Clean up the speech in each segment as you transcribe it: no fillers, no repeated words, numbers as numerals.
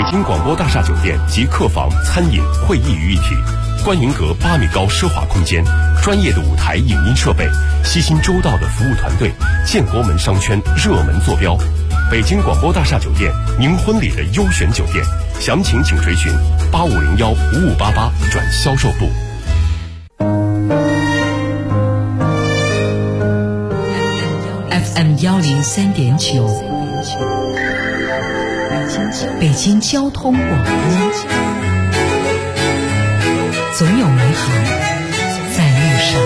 京广播大厦酒店集客房、餐饮、会议于一体，观迎阁8米高奢华空间，专业的舞台影音设备，悉心周到的服务团队，建国门商圈热门坐标。北京广播大厦酒店，您婚礼的优选酒店，详情请垂询8501-5588转销售部。 FM 103.9，北京交通广播，总有美好在路上。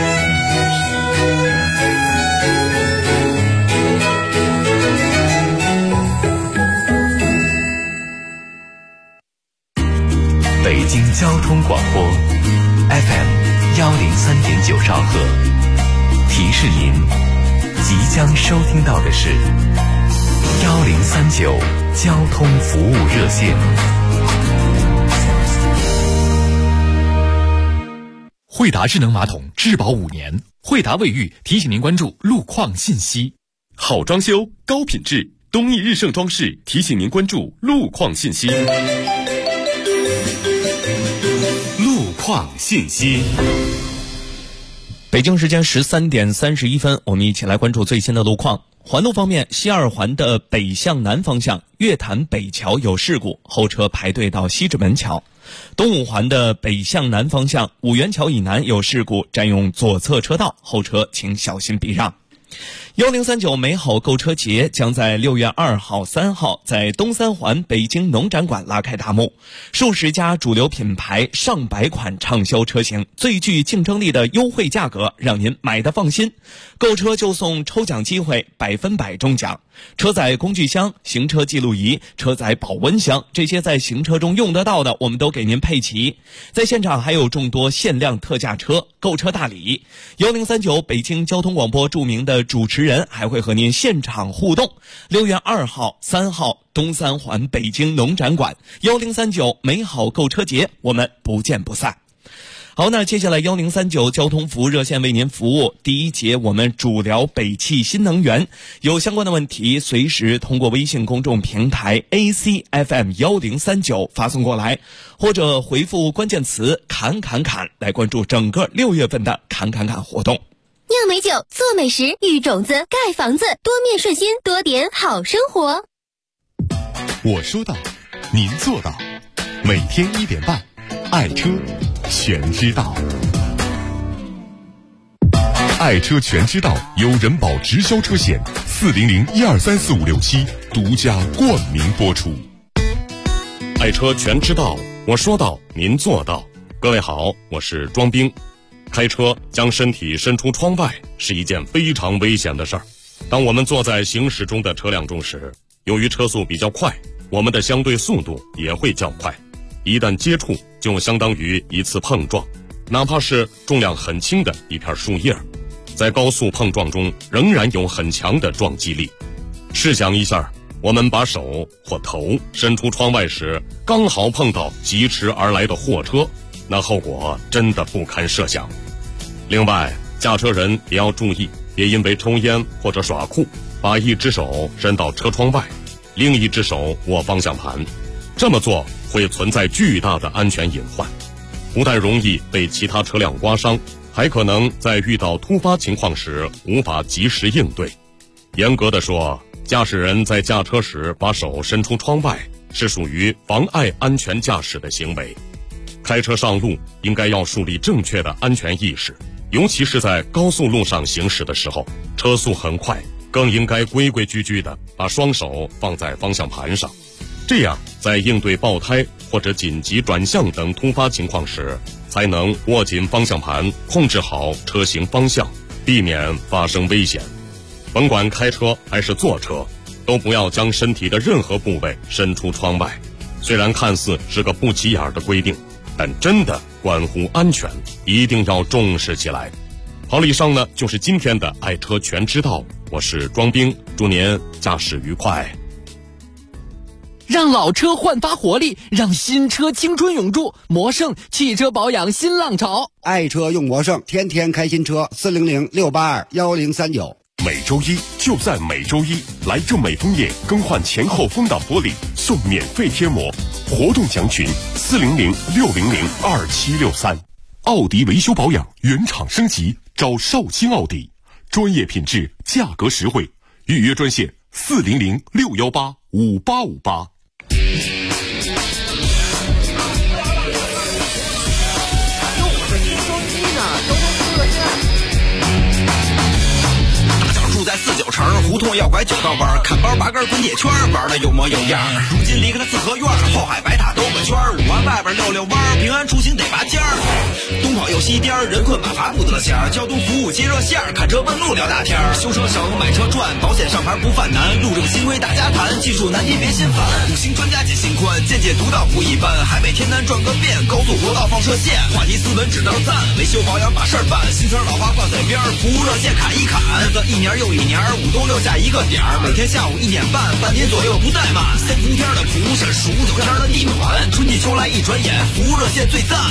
北京交通广播 FM 103.9兆赫，提示您即将收听到的是1039交通服务热线。 惠达智能马桶质保5年，惠达卫浴提醒您关注路况信息。 好装修高品质，东义日盛装饰提醒您关注路况信息。路况信息。 北京时间13点31分，我们一起来关注最新的路况。环路方面，西二环的北向南方向月坛北桥有事故，后车排队到西直门桥。东五环的北向南方向五元桥以南有事故，占用左侧车道，后车请小心避让。1039美好购车节将在6月2号、3号在东三环北京农展馆拉开大幕，数十家主流品牌上百款畅销车型，最具竞争力的优惠价格，让您买得放心。购车就送抽奖机会，100%中奖。车载工具箱、行车记录仪、车载保温箱，这些在行车中用得到的，我们都给您配齐。在现场还有众多限量特价车、购车大礼。1039北京交通广播著名的主持人还会和您现场互动。6月2号、3号东三环北京农展馆，1039美好购车节，我们不见不散。好，那接下来1039交通服务热线为您服务。第一节我们主聊北汽新能源，有相关的问题随时通过微信公众平台 ACFM1039 发送过来，或者回复关键词侃侃侃来关注整个6月份的侃侃侃活动。 酿美酒，做美食，育种子，盖房子，多面顺心，多点好生活。 我说到，您做到。每天1点半，爱车全知道。爱车全知道由人保直销车险400-1234567独家冠名播出。爱车全知道，我说到，您做到。各位好，我是庄兵。开车将身体伸出窗外是一件非常危险的事儿。当我们坐在行驶中的车辆中时，由于车速比较快，我们的相对速度也会较快。一旦接触，就相当于一次碰撞，哪怕是重量很轻的一片树叶，在高速碰撞中仍然有很强的撞击力。试想一下，我们把手或头伸出窗外时，刚好碰到疾驰而来的货车，那后果真的不堪设想。另外，驾车人也要注意，别因为抽烟或者耍酷，把一只手伸到车窗外，另一只手握方向盘。这么做会存在巨大的安全隐患，不但容易被其他车辆刮伤，还可能在遇到突发情况时无法及时应对。严格的说，驾驶人在驾车时把手伸出窗外，是属于妨碍安全驾驶的行为。开车上路应该要树立正确的安全意识，尤其是在高速路上行驶的时候，车速很快，更应该规规矩矩地把双手放在方向盘上。这样在应对爆胎或者紧急转向等突发情况时，才能握紧方向盘，控制好车型方向，避免发生危险。甭管开车还是坐车，都不要将身体的任何部位伸出窗外。虽然看似是个不起眼的规定，但真的关乎安全，一定要重视起来。好了，以上呢就是今天的爱车全知道，我是庄兵，祝您驾驶愉快。 让老车焕发活力，让新车青春永驻。魔胜汽车保养新浪潮， 爱车用魔胜，天天开新车。400-682-1039。 每周一就在每周一，来正美枫叶更换前后风挡玻璃送免费贴膜，活动详询400-600-2763。奥迪维修保养原厂升级，找绍兴奥迪，专业品质，价格实惠，预约专线400-618-5858。 在49城胡同要拐9道弯，看包拔根滚铁圈，玩的有模有样。如今离开了四合院，后海白塔兜个圈，5环外边溜弯，平安出行得拔尖儿。东跑又西颠，人困马乏不得闲。交通服务接热线，看车问路聊大天。修车小额买车赚，保险上牌不犯难。路政新规大家谈，技术难题别心烦。5星专家解心宽，见解独到不一般。海北天南转个遍，高速国道放射线。话题斯文只当赞，维修保养把事儿办。新词老话挂嘴边，服务热线砍一砍。一年又一年，5冬6夏一个点儿，每天下午1点半，半天左右不怠慢。3伏天的蒲是数9天的地暖，春季秋来一转眼，服务热线最赞。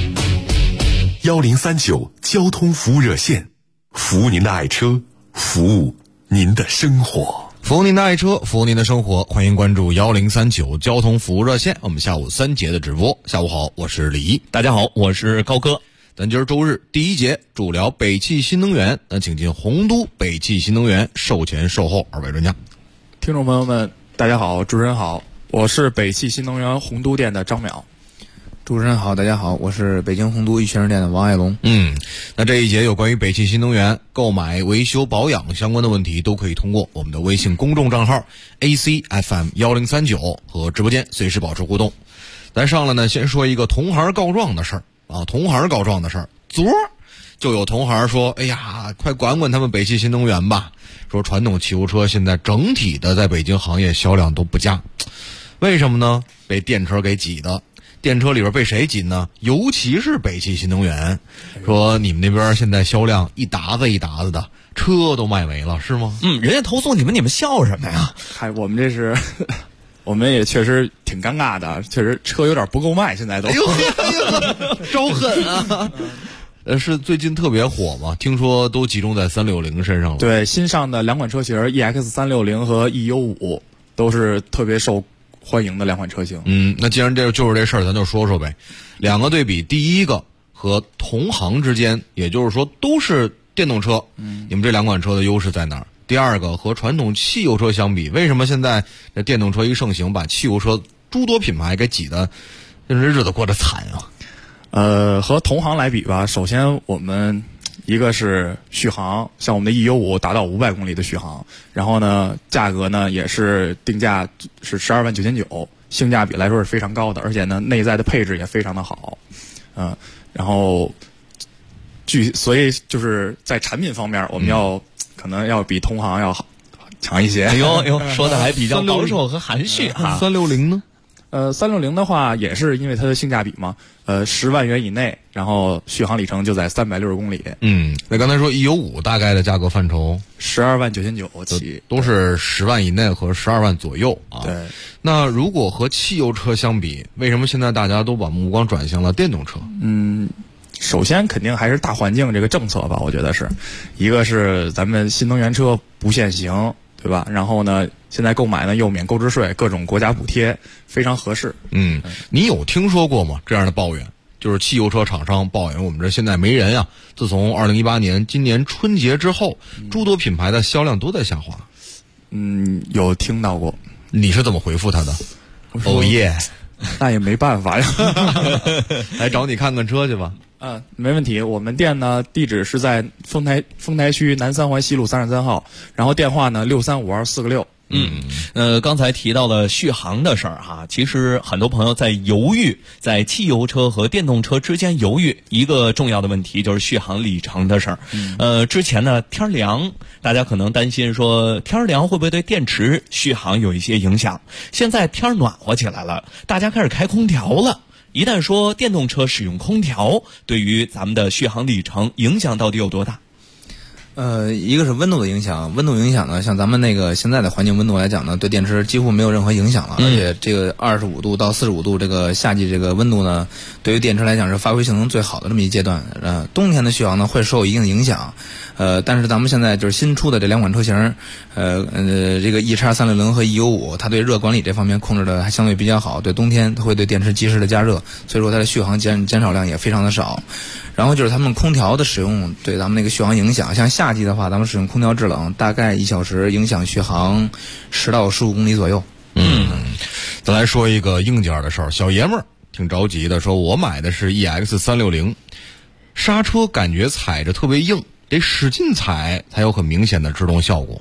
1039交通服务热线，服务您的爱车，服务您的生活。 服务您的爱车，服务您的生活，欢迎关注1039交通服务热线。我们下午3节的直播。下午好，我是李一。 大家好，我是高哥。 咱今儿周日第一节主聊北汽新能源，那请进洪都北汽新能源售前售后2位专家。 听众朋友们，大家好，主持人好，我是北汽新能源洪都店的张淼。 主持人好，大家好，我是北京洪都玉泉市店的王爱龙。 那这一节有关于北汽新能源购买、维修、保养相关的问题，都可以通过我们的微信公众账号 ACFM1039 和直播间随时保持互动。咱上来呢，先说一个同行告状的事儿。同行告状的事儿，昨儿就有同行说，哎呀，快管管他们北汽新能源吧，说传统汽油车现在整体的在北京行业销量都不佳，为什么呢？被电车给挤的。电车里边被谁挤呢？尤其是北汽新能源，说你们那边现在销量一沓子一沓子的，车都卖没了，是吗？ 人家投诉你们笑什么呀？ 嗨，我们这是我们也确实挺尴尬的，确实车有点不够卖，现在都。 哎呦，招狠啊！是最近特别火嘛？听说都集中在360身上了。 对，新上的2款车型 EX360 和 EU5 都是特别受欢迎的2款车型。 那既然就是这事儿，咱就说说呗。2个对比，第一个和同行之间，也就是说都是电动车，你们这2款车的优势在哪儿？第二个和传统汽油车相比，为什么现在这电动车一盛行，把汽油车诸多品牌给挤得这日子过得惨啊？ 和同行来比吧，首先我们一个是续航，像我们的 EU5 达到500公里的续航，然后呢，价格呢也是定价是12.99万，性价比来说是非常高的，而且呢，内在的配置也非常的好，然后所以就是在产品方面，我们可能要比同行要强一些。 哎呦，说的还比较保守和含蓄啊。 360呢 ？360的话也是因为它的性价比嘛，10万元以内，然后续航里程就在360公里。 那刚才说EU5大概的价格范畴 12.99万起， 都是10万以内和12万左右啊。 对。 那如果和汽油车相比，为什么现在大家都把目光转向了电动车？ 首先肯定还是大环境这个政策吧，我觉得是一个是咱们新能源车不限行，对吧？然后呢，现在购买呢又免购置税，各种国家补贴，非常合适。 你有听说过吗？这样的抱怨，就是汽油车厂商抱怨我们这现在没人啊。自从2018年今年春节之后，诸多品牌的销量都在下滑。 有听到过。 你是怎么回复他的？哦耶， 那也没办法呀。 来找你看看车去吧。 没问题。我们店呢地址是在丰台区南3环西路33号，然后电话呢6352466。 刚才提到了续航的事儿哈，其实很多朋友在犹豫，在汽油车和电动车之间犹豫，一个重要的问题就是续航里程的事儿。之前呢天凉，大家可能担心说天凉会不会对电池续航有一些影响。现在天暖和起来了，大家开始开空调了。一旦说电动车使用空调，对于咱们的续航里程影响到底有多大？ 一个是温度的影响，温度影响呢，像咱们那个现在的环境温度来讲呢，对电池几乎没有任何影响了，而且这个25度到45度这个夏季这个温度呢，对于电池来讲是发挥性能最好的这么一阶段。冬天的续航呢会受一定的影响，但是咱们现在就是新出的这两款车型，这个 EX360 和 EU5，它对热管理这方面控制的还相对比较好，对冬天它会对电池及时的加热，所以说它的续航减少量也非常的少。然后就是他们空调的使用对咱们那个续航影响，像夏季的话，咱们使用空调制冷，大概1小时影响续航10到15公里左右。 再来说一个硬件的事儿，小爷们儿挺着急的，说我买的是 EX360，刹车感觉踩着特别硬，得使劲踩才有很明显的制动效果。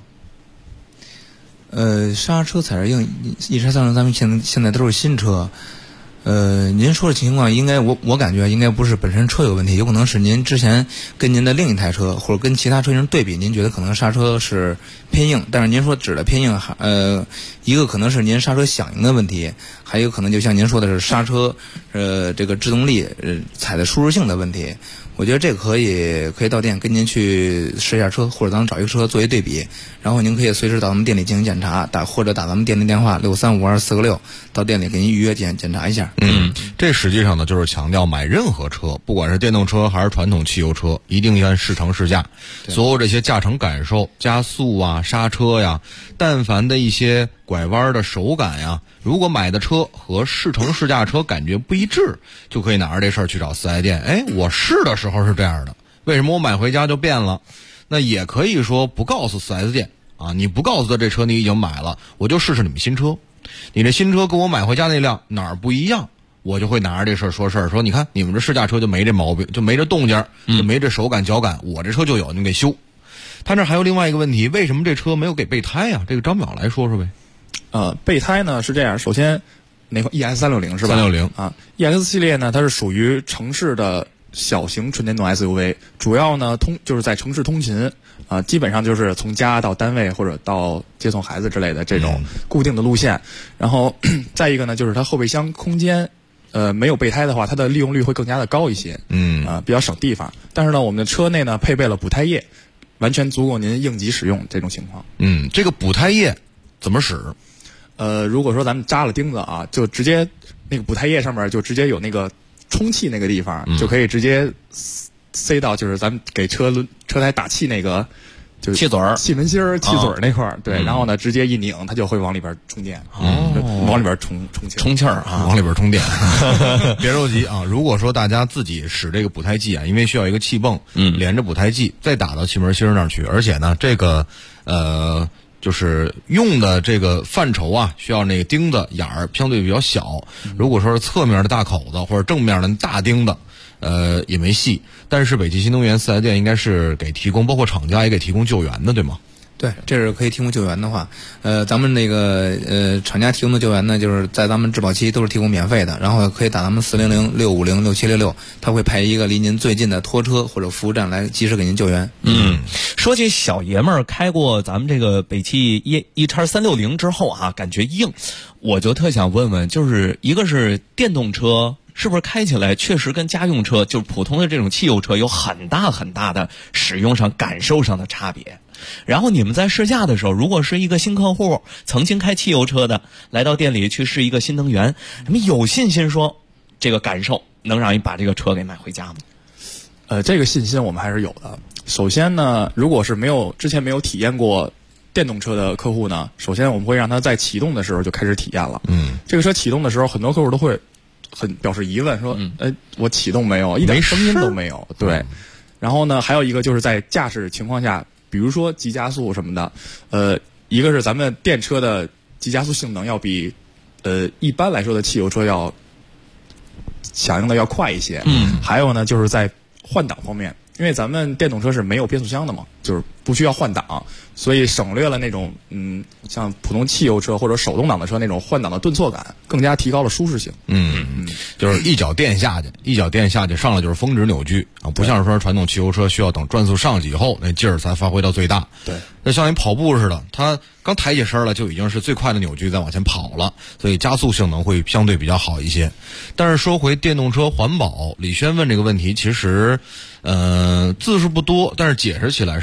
刹车踩着硬，EX360咱们现在都是新车。您说的情况应该我感觉应该不是本身车有问题，有可能是您之前跟您的另一台车或者跟其他车型对比，您觉得可能刹车是偏硬，但是您说指的偏硬，一个可能是您刹车响应的问题，还有可能就像您说的是刹车这个制动力踩的舒适性的问题。我觉得这个可以到店跟您去试一下车，或者咱们找一个车作为对比，然后您可以随时到咱们店里进行检查，或者打咱们店里电话6352446到店里给您预约检查一下。 这实际上呢就是强调买任何车，不管是电动车还是传统汽油车，一定要试乘试驾，所有这些驾乘感受、加速啊、刹车呀，但凡的一些拐弯的手感呀，如果买的车和试乘试驾车感觉不一致，就可以拿着这事儿去找4S店。我试的时候是这样的，为什么我买回家就变了？那也可以说不告诉4S店啊，你不告诉他这车你已经买了，我就试试你们新车，你这新车跟我买回家那辆哪儿不一样，我就会拿着这事儿说事儿，说你看你们这试驾车就没这毛病，就没这动静，就没这手感脚感，我这车就有，你给修。他这还有另外一个问题，为什么这车没有给备胎啊？这个张淼来说说呗。 备胎呢是这样，首先那个 EX360 是吧 ？360 啊 ，EX 系列呢它是属于城市的小型纯电动 SUV， 主要呢就是在城市通勤基本上就是从家到单位或者到接送孩子之类的这种固定的路线。然后再一个呢就是它后备箱空间没有备胎的话，它的利用率会更加的高一些，比较省地方。但是呢我们的车内呢配备了补胎液，完全足够您应急使用这种情况。 这个补胎液怎么使？ 如果说咱们扎了钉子啊，就直接那个补胎液上面就直接有那个充气那个地方，就可以直接塞到就是咱们给车胎打气那个就是气嘴儿、 气门芯儿、气嘴儿那块儿，对，然后呢直接一拧，它就会往里边充电，往里边充气儿啊， 往里边充电。别着急啊，如果说大家自己使这个补胎剂啊，因为需要一个气泵，连着补胎剂再打到气门芯儿那儿去，而且呢这个就是用的这个范畴啊，需要那个钉子眼儿相对比较小。如果说是侧面的大口子或者正面的大钉子，也没戏。但是北汽新能源4S店应该是给提供，包括厂家也给提供救援的，对吗？ 对，这是可以提供救援的话，咱们那个厂家提供的救援呢，就是在咱们质保期都是提供免费的，然后可以打咱们400-650-6766，他会派一个离您最近的拖车或者服务站来及时给您救援。 说起小爷们儿开过咱们这个北汽EX360之后啊，感觉硬，我就特想问问，就是一个是电动车是不是开起来确实跟家用车就是普通的这种汽油车有很大很大的使用上感受上的差别？然后你们在试驾的时候，如果是一个新客户曾经开汽油车的来到店里去试一个新能源，你们有信心说这个感受能让你把这个车给买回家吗？ 这个信心我们还是有的。首先呢，如果是之前没有体验过电动车的客户呢，首先我们会让他在启动的时候就开始体验了。这个车启动的时候，很多客户都会很表示疑问，说我启动没有，一点声音都没有。对。然后呢还有一个就是在驾驶情况下，比如说急加速什么的，一个是咱们电车的急加速性能要比一般来说的汽油车要响应的要快一些。还有呢就是在换挡方面，因为咱们电动车是没有变速箱的嘛，就是不需要换挡，所以省略了那种像普通汽油车或者手动挡的车那种换挡的顿挫感，更加提高了舒适性。 就是一脚电下去上来就是峰值扭矩啊，不像是说传统汽油车需要等转速上去以后那劲儿才发挥到最大。 对， 那像你跑步似的，它刚抬起身了就已经是最快的扭矩在往前跑了，所以加速性能会相对比较好一些。但是说回电动车环保，李轩问这个问题其实字数不多，但是解释起来是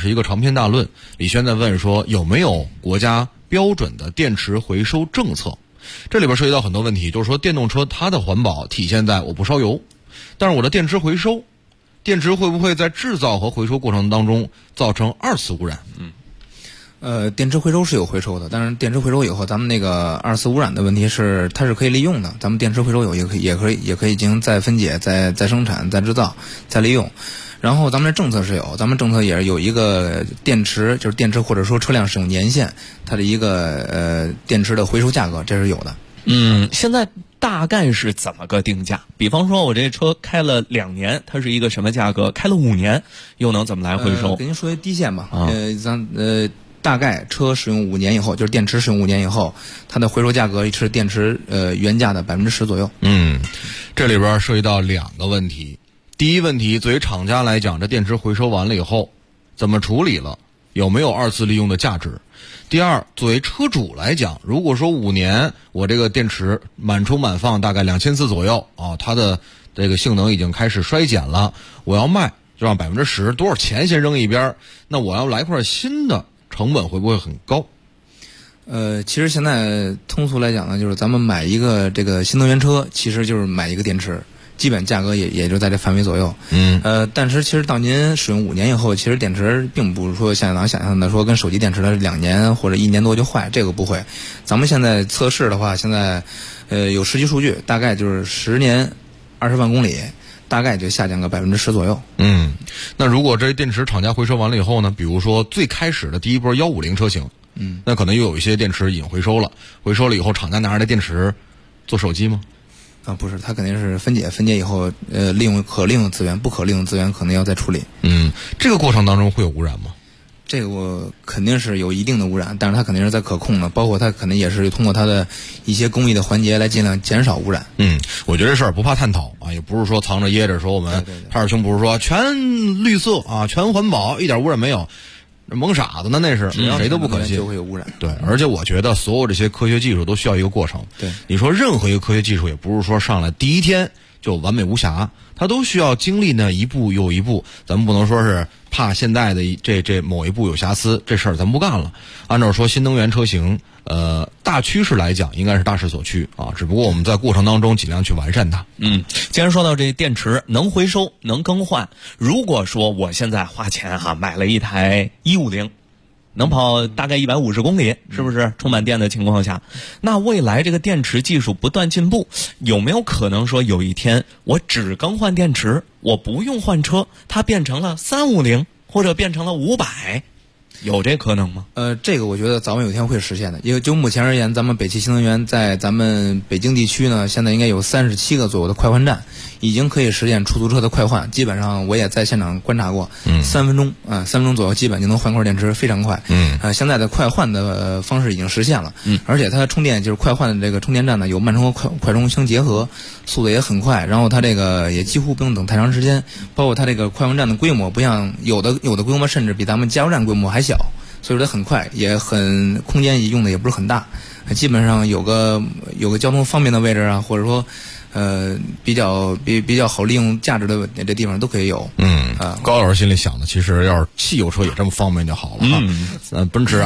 是一个长篇大论。李轩在问说有没有国家标准的电池回收政策？这里边涉及到很多问题，就是说电动车它的环保体现在我不烧油，但是我的电池回收，电池会不会在制造和回收过程当中造成二次污染？ 电池回收是有回收的，但是电池回收以后，咱们那个二次污染的问题是它是可以利用的。咱们电池回收也可以进行再分解、再生产、再制造、再利用。然后咱们的政策是有，咱们政策也是有一个电池，就是电池或者说车辆使用年限，它的一个电池的回收价格，这是有的。 现在大概是怎么个定价？比方说我这车开了2年，它是一个什么价格？开了5年，又能怎么来回收？ 给您说一低线吧。大概车使用5年以后，就是电池使用5年以后，它的回收价格是电池原价的10%左右。 这里边涉及到2个问题。第一问题，作为厂家来讲，这电池回收完了以后怎么处理了？有没有二次利用的价值？第二，作为车主来讲，如果说5年我这个电池满充满放大概2400左右啊，它的这个性能已经开始衰减了，我要卖就让10%，多少钱先扔一边，那我要来块新的，成本会不会很高？ 其实现在通俗来讲呢，就是咱们买一个这个新能源车，其实就是买一个电池，基本价格也就在这范围左右。但是其实当您使用5年以后，其实电池并不是说像咱想象的说跟手机电池的2年或者1年多就坏，这个不会。咱们现在测试的话，现在有实际数据，大概就是10年20万公里。大概就下降个10%左右。 那如果这电池厂家回收完了以后呢？比如说最开始的第一波150车型，那可能又有一些电池已经回收了，回收了以后，厂家拿着这电池做手机吗？ 不是，它肯定是分解以后，利用可利用资源，不可利用资源可能要再处理。 这个过程当中会有污染吗？ 这个我肯定是有一定的污染，但是它肯定是在可控的，包括它肯定也是通过它的一些工艺的环节来尽量减少污染。 我觉得这事儿不怕探讨啊，也不是说藏着掖着，说我们拍着胸脯说全绿色啊，全环保，一点污染没有，蒙傻子呢那是，谁都不可信， 就会有污染。 对，而且我觉得所有这些科学技术都需要一个过程。 对， 你说任何一个科学技术也不是说上来第一天就完美无瑕，它都需要经历呢一步又一步。咱们不能说是怕现在的这某一步有瑕疵，这事儿咱不干了。按照说新能源车型，大趋势来讲应该是大势所趋啊，只不过我们在过程当中尽量去完善它。 既然说到这电池能回收能更换，如果说我现在花钱买了一台150。能跑大概150公里，是不是？充满电的情况下，那未来这个电池技术不断进步，有没有可能说有一天我只更换电池，我不用换车，它变成了350或者变成了500，有这可能吗？ 这个我觉得早晚有一天会实现的。因为就目前而言，咱们北汽新能源在咱们北京地区呢，现在应该有37个左右的快换站，已经可以实现出租车的快换。基本上我也在现场观察过，3分钟3分钟左右基本就能换块电池，非常快。现在的快换的方式已经实现了。而且它充电就是快换的这个充电站呢，有慢充和快充相结合，速度也很快。然后它这个也几乎不用等太长时间。包括它这个快换站的规模，不像有的规模甚至比咱们加油站规模还小。所以说它很快，也很空间用的也不是很大，基本上有个交通方便的位置啊，或者说比较好利用价值的这地方都可以有。 高老师心里想的，其实要是汽油车也这么方便就好了哈。奔驰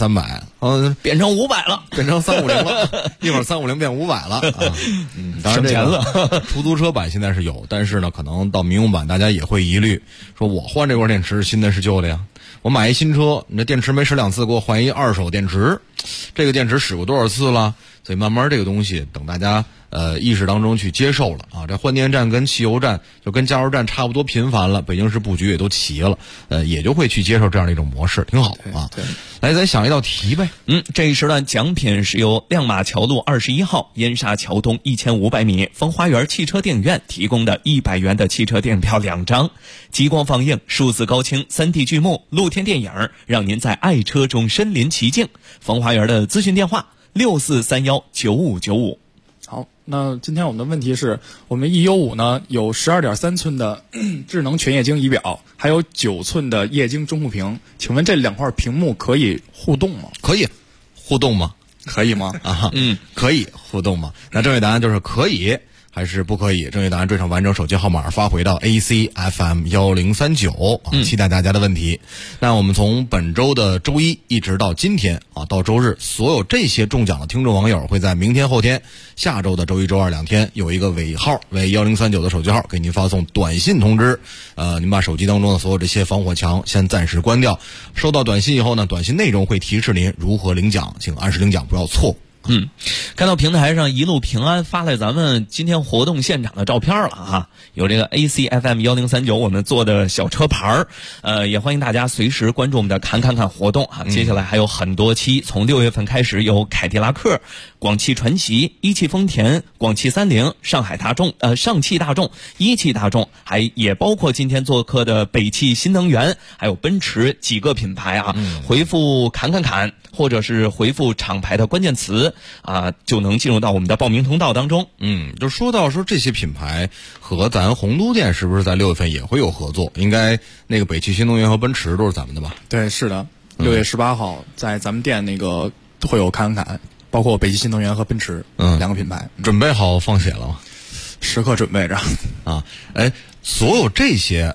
S300， 变成500了， 变成350了，一会儿350变500了啊。当然省钱了。 出租车版现在是有，但是呢，可能到民用版大家也会疑虑，说我换这块电池是新的是旧的呀？我买一新车，你这电池没使2次，给我换一二手电池，这个电池使过多少次了？所以慢慢这个东西等大家意识当中去接受了啊，这换电站跟汽油站就跟加油站差不多频繁了，北京市布局也都齐了，也就会去接受这样的一种模式，挺好啊。来，咱想一道题呗。 这一时段奖品是由亮马桥路21号燕莎桥东1500米风花园汽车电影院提供的100元的汽车电影票2张，极光放映、数字高清、3D 剧目、露天电影，让您在爱车中身临其境。风花园的咨询电话64319595。 好，那今天我们的问题是，我们 EU5 呢有12.3寸的智能全液晶仪表，还有9寸的液晶中控屏，请问这2块屏幕可以互动吗？ 可以互动吗？ 可以吗？ 可以互动吗？那正确答案就是可以。 还是不可以？正确答案缀上完整手机号码发回到 ACFM1039期待大家的问题。那我们从本周的周一一直到今天到周日，所有这些中奖的听众网友会在明天后天下周的周一周二2天有一个尾号为1039的手机号给您发送短信通知。您把手机当中的所有这些防火墙先暂时关掉，收到短信以后呢，短信内容会提示您如何领奖，请按时领奖，不要错。 看到平台上一路平安发来咱们今天活动现场的照片了哈，有这个 ACFM1039 我们做的小车牌也欢迎大家随时关注我们的看活动接下来还有很多期，从6月份开始有凯迪拉克、广汽传祺、一汽丰田、广汽30、上汽大众、一汽大众，也包括今天做客的北汽新能源，还有奔驰几个品牌回复看或者是回复厂牌的关键词就能进入到我们的报名通道当中。 就说到这些品牌和咱洪都店是不是在6月份也会有合作？应该那个北汽新能源和奔驰都是咱们的吧？ 对，是的，6月18号在咱们店那个会有看，包括北汽新能源和奔驰两个品牌。 准备好放血了吗？ 时刻准备着所有这些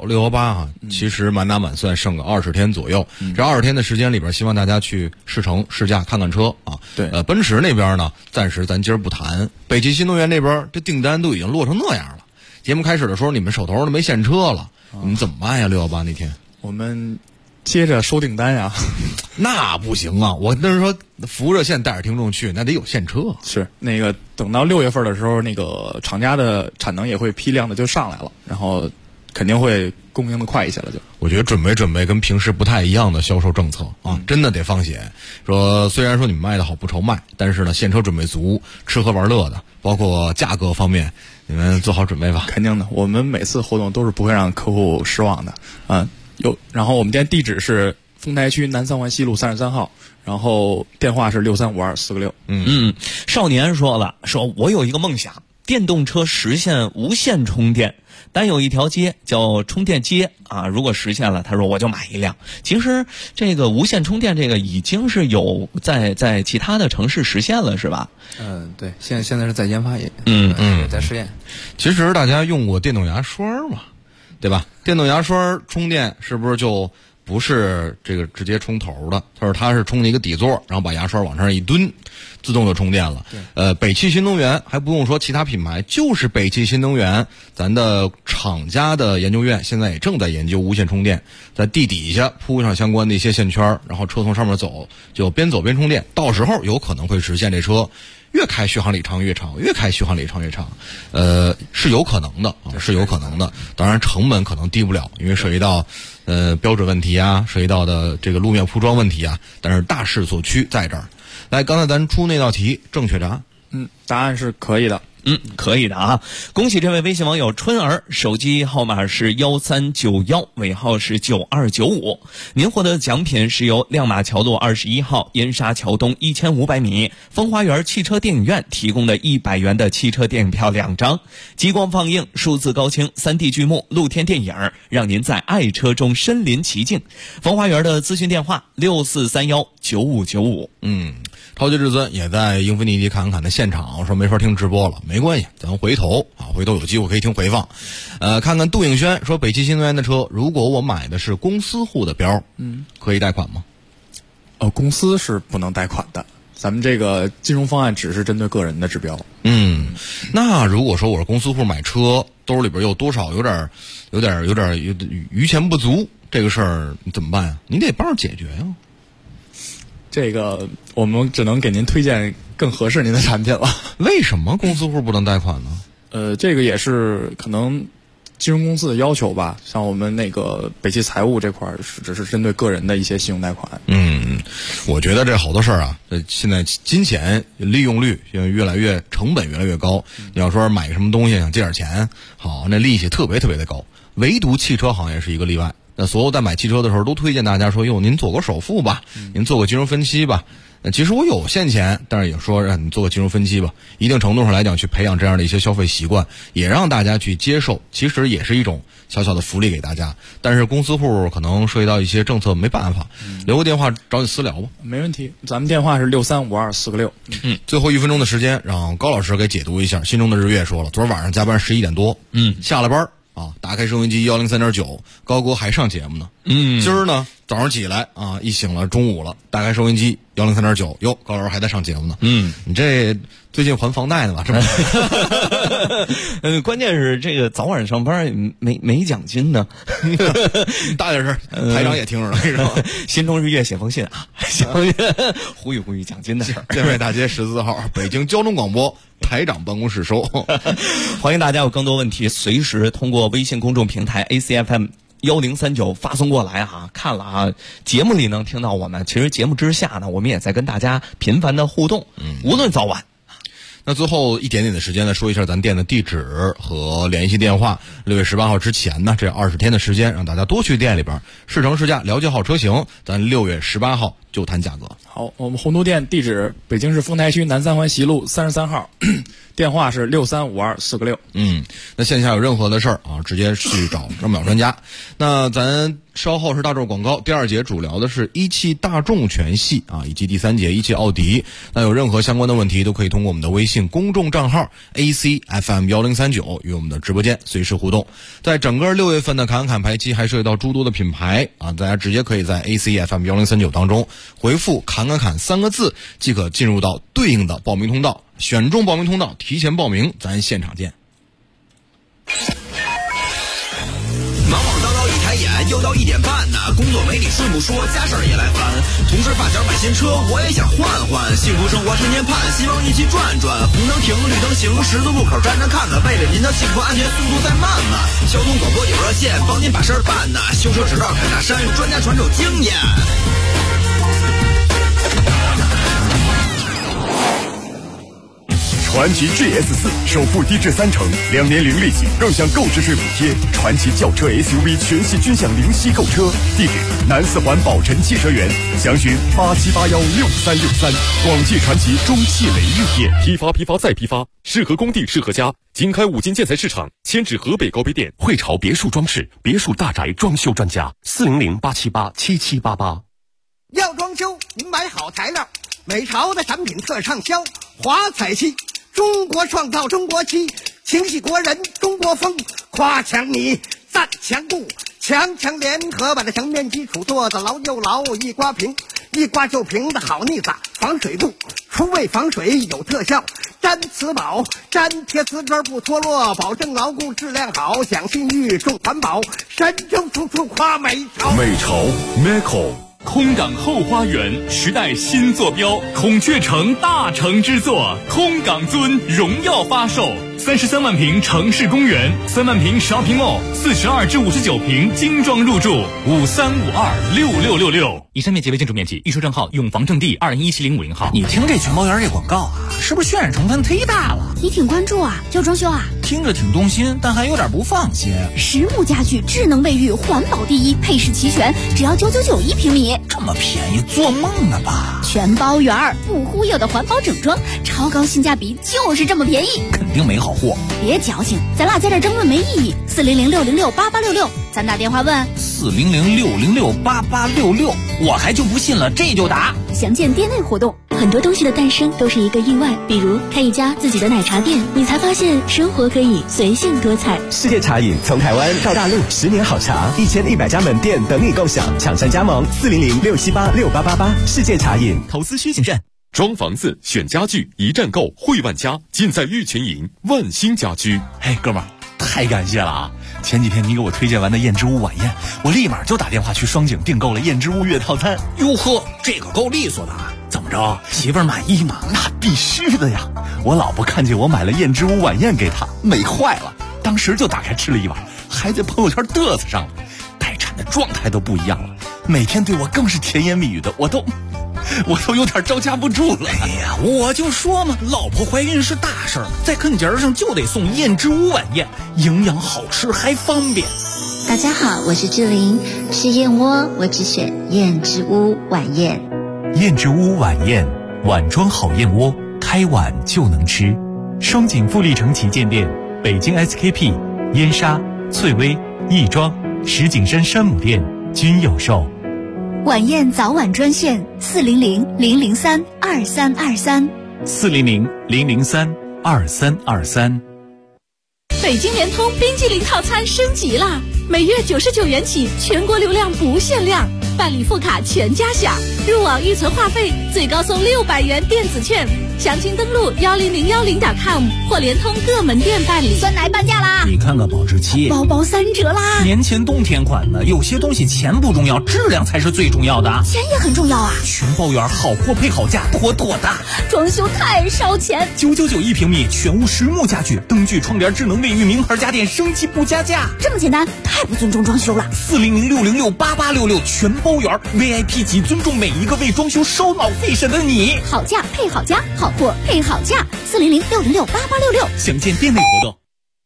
618其实满打满算剩个20天左右。这20天的时间里边，希望大家去试乘试驾看车对， 奔驰那边呢，暂时咱今儿不谈。北汽新能源那边这订单都已经落成那样了。节目开始的时候，你们手头都没现车了，你们怎么办呀？618那天我们接着收订单呀。 那不行啊！我那时候服务热线带着听众去，那得有现车。 是那个等到6月份的时候，那个厂家的产能也会批量的就上来了，然后肯定会供应的快一些了。 我觉得准备跟平时不太一样的销售政策真的得放血。虽然说你们卖的好不愁卖，但是呢，现车准备足，吃喝玩乐的，包括价格方面，你们做好准备吧。 肯定的，我们每次活动都是不会让客户失望的。然后我们店地址是丰台区南三环西路33号，然后电话是6352446。 少年说我有一个梦想，电动车实现无线充电，单有一条街叫充电街如果实现了，他说我就买一辆。其实这个无线充电这个已经是有在其他的城市实现了，是吧？ 对，现在是在研发也在实验。 其实大家用过电动牙刷嘛，对吧？电动牙刷充电是不是就不是这个直接充头的？它是充的一个底座，然后把牙刷往上一蹲，自动就充电了。北汽新能源还不用说其他品牌，就是北汽新能源，咱的厂家的研究院现在也正在研究无线充电，在地底下铺上相关的一些线圈，然后车从上面走，就边走边充电。到时候有可能会实现这车越开续航里程越长，越开续航里程越长，是有可能的是有可能的。当然成本可能低不了，因为涉及到标准问题涉及到的这个路面铺装问题但是大势所趋在这儿。来，刚才咱出那道题正确答案， 答案是可以的。 可以的恭喜这位微信网友春儿，手机号码是1391，尾号是9295。您获得的奖品是由亮马桥路21号燕莎桥东1500米风花园汽车电影院提供的100元的汽车电影票2张，激光放映、数字高清、3D 剧目、露天电影，让您在爱车中身临其境。风花园的咨询电话64319595。 超级至尊也在英菲尼迪看的现场，说没法听直播了，没关系，咱回头有机会可以听回放。看看杜颖轩说，北汽新能源的车，如果我买的是公司户的标，可以贷款吗？ 公司是不能贷款的，咱们这个金融方案只是针对个人的指标。 那如果说我是公司户买车，兜里边有多少有点余钱不足，这个事儿你怎么办呀？你得帮着解决呀。 这个我们只能给您推荐更合适您的产品了。 为什么公司户不能贷款呢？ 这个也是可能金融公司的要求吧。像我们那个北汽财务这块只是针对个人的一些信用贷款。 我觉得这好多事儿现在金钱利用率成本越来越高。你要说买个什么东西想借点钱，好，那利息特别的高。唯独汽车行业是一个例外。 那所有在买汽车的时候都推荐大家说，哟，您做个首付吧，您做个金融分期吧。其实我有现钱，但是也说让你做个金融分期吧，一定程度上来讲去培养这样的一些消费习惯，也让大家去接受，其实也是一种小小的福利给大家。但是公司户可能涉及到一些政策，没办法，留个电话找你私聊吧。 没问题，咱们电话是635246。 最后1分钟的时间，让高老师给解读一下。心中的日月说了，昨儿晚上加班11点多，下了班啊，打开收音机103.9，高哥还上节目呢。今儿呢早上起来啊，一醒了中午了，打开收音机103.9，哟，高老师还在上节目呢。你这最近还房贷呢吧？这关键是这个早晚上班没奖金呢。 大点声，台长也听着了，是吧？ 心中日月写封信啊，呼吁奖金的事儿。 建外大街14号，北京交通广播台长办公室收。 欢迎大家有更多问题，随时通过微信公众平台 ACFM1039发送过来啊！看了啊，节目里能听到我们，其实节目之下呢，我们也在跟大家频繁的互动，无论早晚。 那最后一点点的时间呢，说一下咱店的地址和联系电话。6月18号之前呢，这20天的时间，让大家多去店里边试乘试驾，了解好车型。咱6月18号就谈价格。 好，我们红都店地址北京市丰台区南三环西路33号，电话是635246。 那线下有任何的事儿啊，直接去找张淼专家。那咱稍后是大众广告，第2节主聊的是一汽大众全系啊，以及第3节一汽奥迪。那有任何相关的问题，都可以通过我们的微信公众账号 ACFM1039 与我们的直播间随时互动。在整个6月份的侃侃排期还涉及到诸多的品牌啊，大家直接可以在 ACFM1039 当中回复侃3个字，即可进入到对应的报名通道，选中报名通道，提前报名，咱现场见。 忙忙叨叨一抬眼，又到1点半呢。工作没你顺不说，家事儿也来烦。同事发小买新车，我也想换换。幸福生活天天盼，希望一起转转。红灯停，绿灯行，十字路口站站看看。为了您的幸福安全，速度再慢慢。交通广播有热线，帮您把事儿办呢。修车指导开大山，专家传授经验。 传祺 GS4 首付低至30%，2年零利息，更享购置税补贴。传祺轿车 SUV 全系均享零息购车。地址：南4环宝辰汽车园，详询87816363。广汽传祺中汽雷玉店，批发再批发，适合工地适合家。经开5金建材市场，迁至河北高碑店。汇潮别墅装饰，别墅大宅装修专家，400-878-7788。 要装修，您买好材料，美潮的产品特畅销，华彩漆。中国创造中国漆，情系国人中国风，夸强你赞强固，强联合把这墙面基础做得牢又牢，一刮平一刮就平的好腻子，防水度除味防水有特效，粘瓷宝粘贴瓷砖不脱落，保证牢固质量好，讲信誉重环保，神州处处夸美潮。 美潮 Meco。 空港后花园时代新坐标，孔雀城大成之作，空港尊荣耀发售，33万平城市公园，3万平shopping mall，42至59平精装入住，53526666。以上面积为建筑面积，预售证号永房证地2017050号。 你听这全包园这广告啊，是不是渲染成分忒大了？ 你挺关注啊，要装修啊？ 听着挺动心，但还有点不放心。 实木家具，智能卫浴，环保第一，配饰齐全，只要999一平米。 这么便宜，做梦呢吧？ 全包园不忽悠的环保整装，超高性价比，就是这么便宜。 肯定没好货。 别矫情，咱俩在这争论没意义。400-606-8866，咱打电话问。 400-606-8866，我还就不信了，这就打。 详见店内活动。很多东西的诞生都是一个意外，比如开一家自己的奶茶店，你才发现生活可以随性多彩。 世界茶饮从台湾到大陆，10年好茶，1100家门店等你共享，抢占加盟400-678-6888。世界茶饮， 投资需谨慎。装房子选家具，一站购汇万家，尽在玉泉营万兴家居。 嘿，哥们儿，太感谢了啊！前几天你给我推荐完的燕之屋晚宴，我立马就打电话去双井订购了燕之屋月套餐。哟呵，这个够利索的啊！怎么着，媳妇儿满意吗？那必须的呀！我老婆看见我买了燕之屋晚宴给她，美坏了，当时就打开吃了一碗，还在朋友圈嘚瑟上了。待产的状态都不一样了，每天对我更是甜言蜜语的，我都有点招架不住了。哎呀，我就说嘛，老婆怀孕是大事儿，在坑节上就得送燕之屋晚宴，营养好吃还方便。 大家好，我是志玲，吃燕窝我只选燕之屋晚宴。 燕之屋晚宴，碗装好燕窝，开碗就能吃。双井富力城旗舰店、北京 SKP、燕莎、翠微、亦庄、石景山山姆店均有售。 晚宴早晚专线400-003-2323。 400-003-2323。 北京联通冰激凌套餐升级啦！每月99元起，全国流量不限量，办理副卡全家享，入网预存话费最高送600元电子券。详情登录10010.com 或联通各门店办理。 酸奶半价啦！ 你看看保质期， 包包3折啦！ 年前冬天款的，有些东西钱不重要，质量才是最重要的。 钱也很重要啊！ 全包圆，好货配好价，妥妥的。 装修太烧钱 ，999一平米，全屋实木家具，灯具、窗帘、智能卫浴，名牌家电，升级不加价。 这么简单，太不尊重装修了。 400-606-8866全包圆 ，VIP 级，尊重每一个为装修烧脑费神的你。 好价配好家，好货配好价，400-606-8866。 详见店内活动。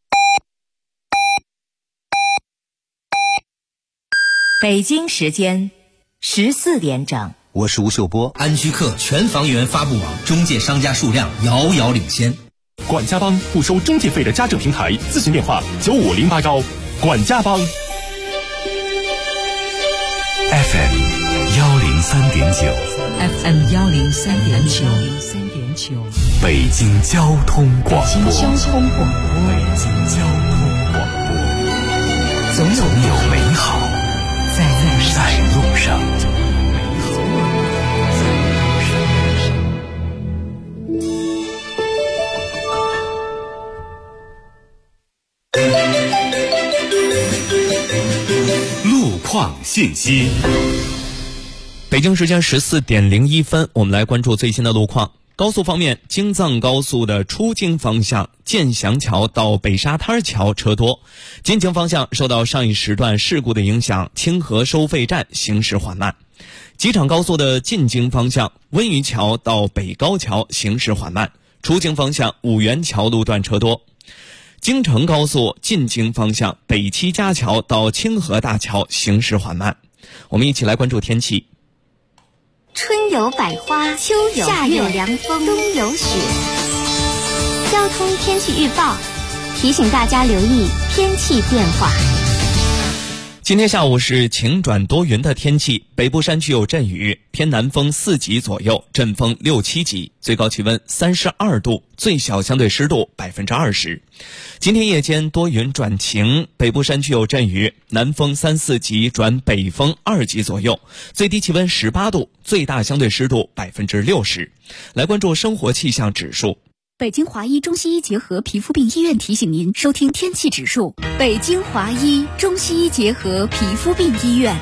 北京时间14点整。 我是吴秀波。安居客全房源发布网，中介商家数量遥遥领先。 管家帮不收中介费的家政平台，咨询电话9508管家帮。 FM 103.9 FM 103.9 北京交通广播。 北京交通广播，总有美好在路上。 路况信息。 北京时间14点01分，我们来关注最新的路况。高速方面，京藏高速的出京方向建祥桥到北沙滩桥车多，进京方向受到上一时段事故的影响，清河收费站行驶缓慢。机场高速的进京方向温榆桥到北高桥行驶缓慢，出京方向五元桥路段车多。京承高速进京方向北七家桥到清河大桥行驶缓慢。我们一起来关注天气。 春有百花，秋有夏有凉风，冬有雪。交通天气预报提醒大家留意天气变化。 今天下午是晴转多云的天气，北部山区有阵雨，偏南风4级左右，阵风6、7级，最高气温32度，最小相对湿度20%。今天夜间多云转晴，北部山区有阵雨，南风3、4级转北风2级左右，最低气温18度，最大相对湿度60%。来关注生活气象指数。 北京华医中西医结合皮肤病医院提醒您收听天气指数。北京华医中西医结合皮肤病医院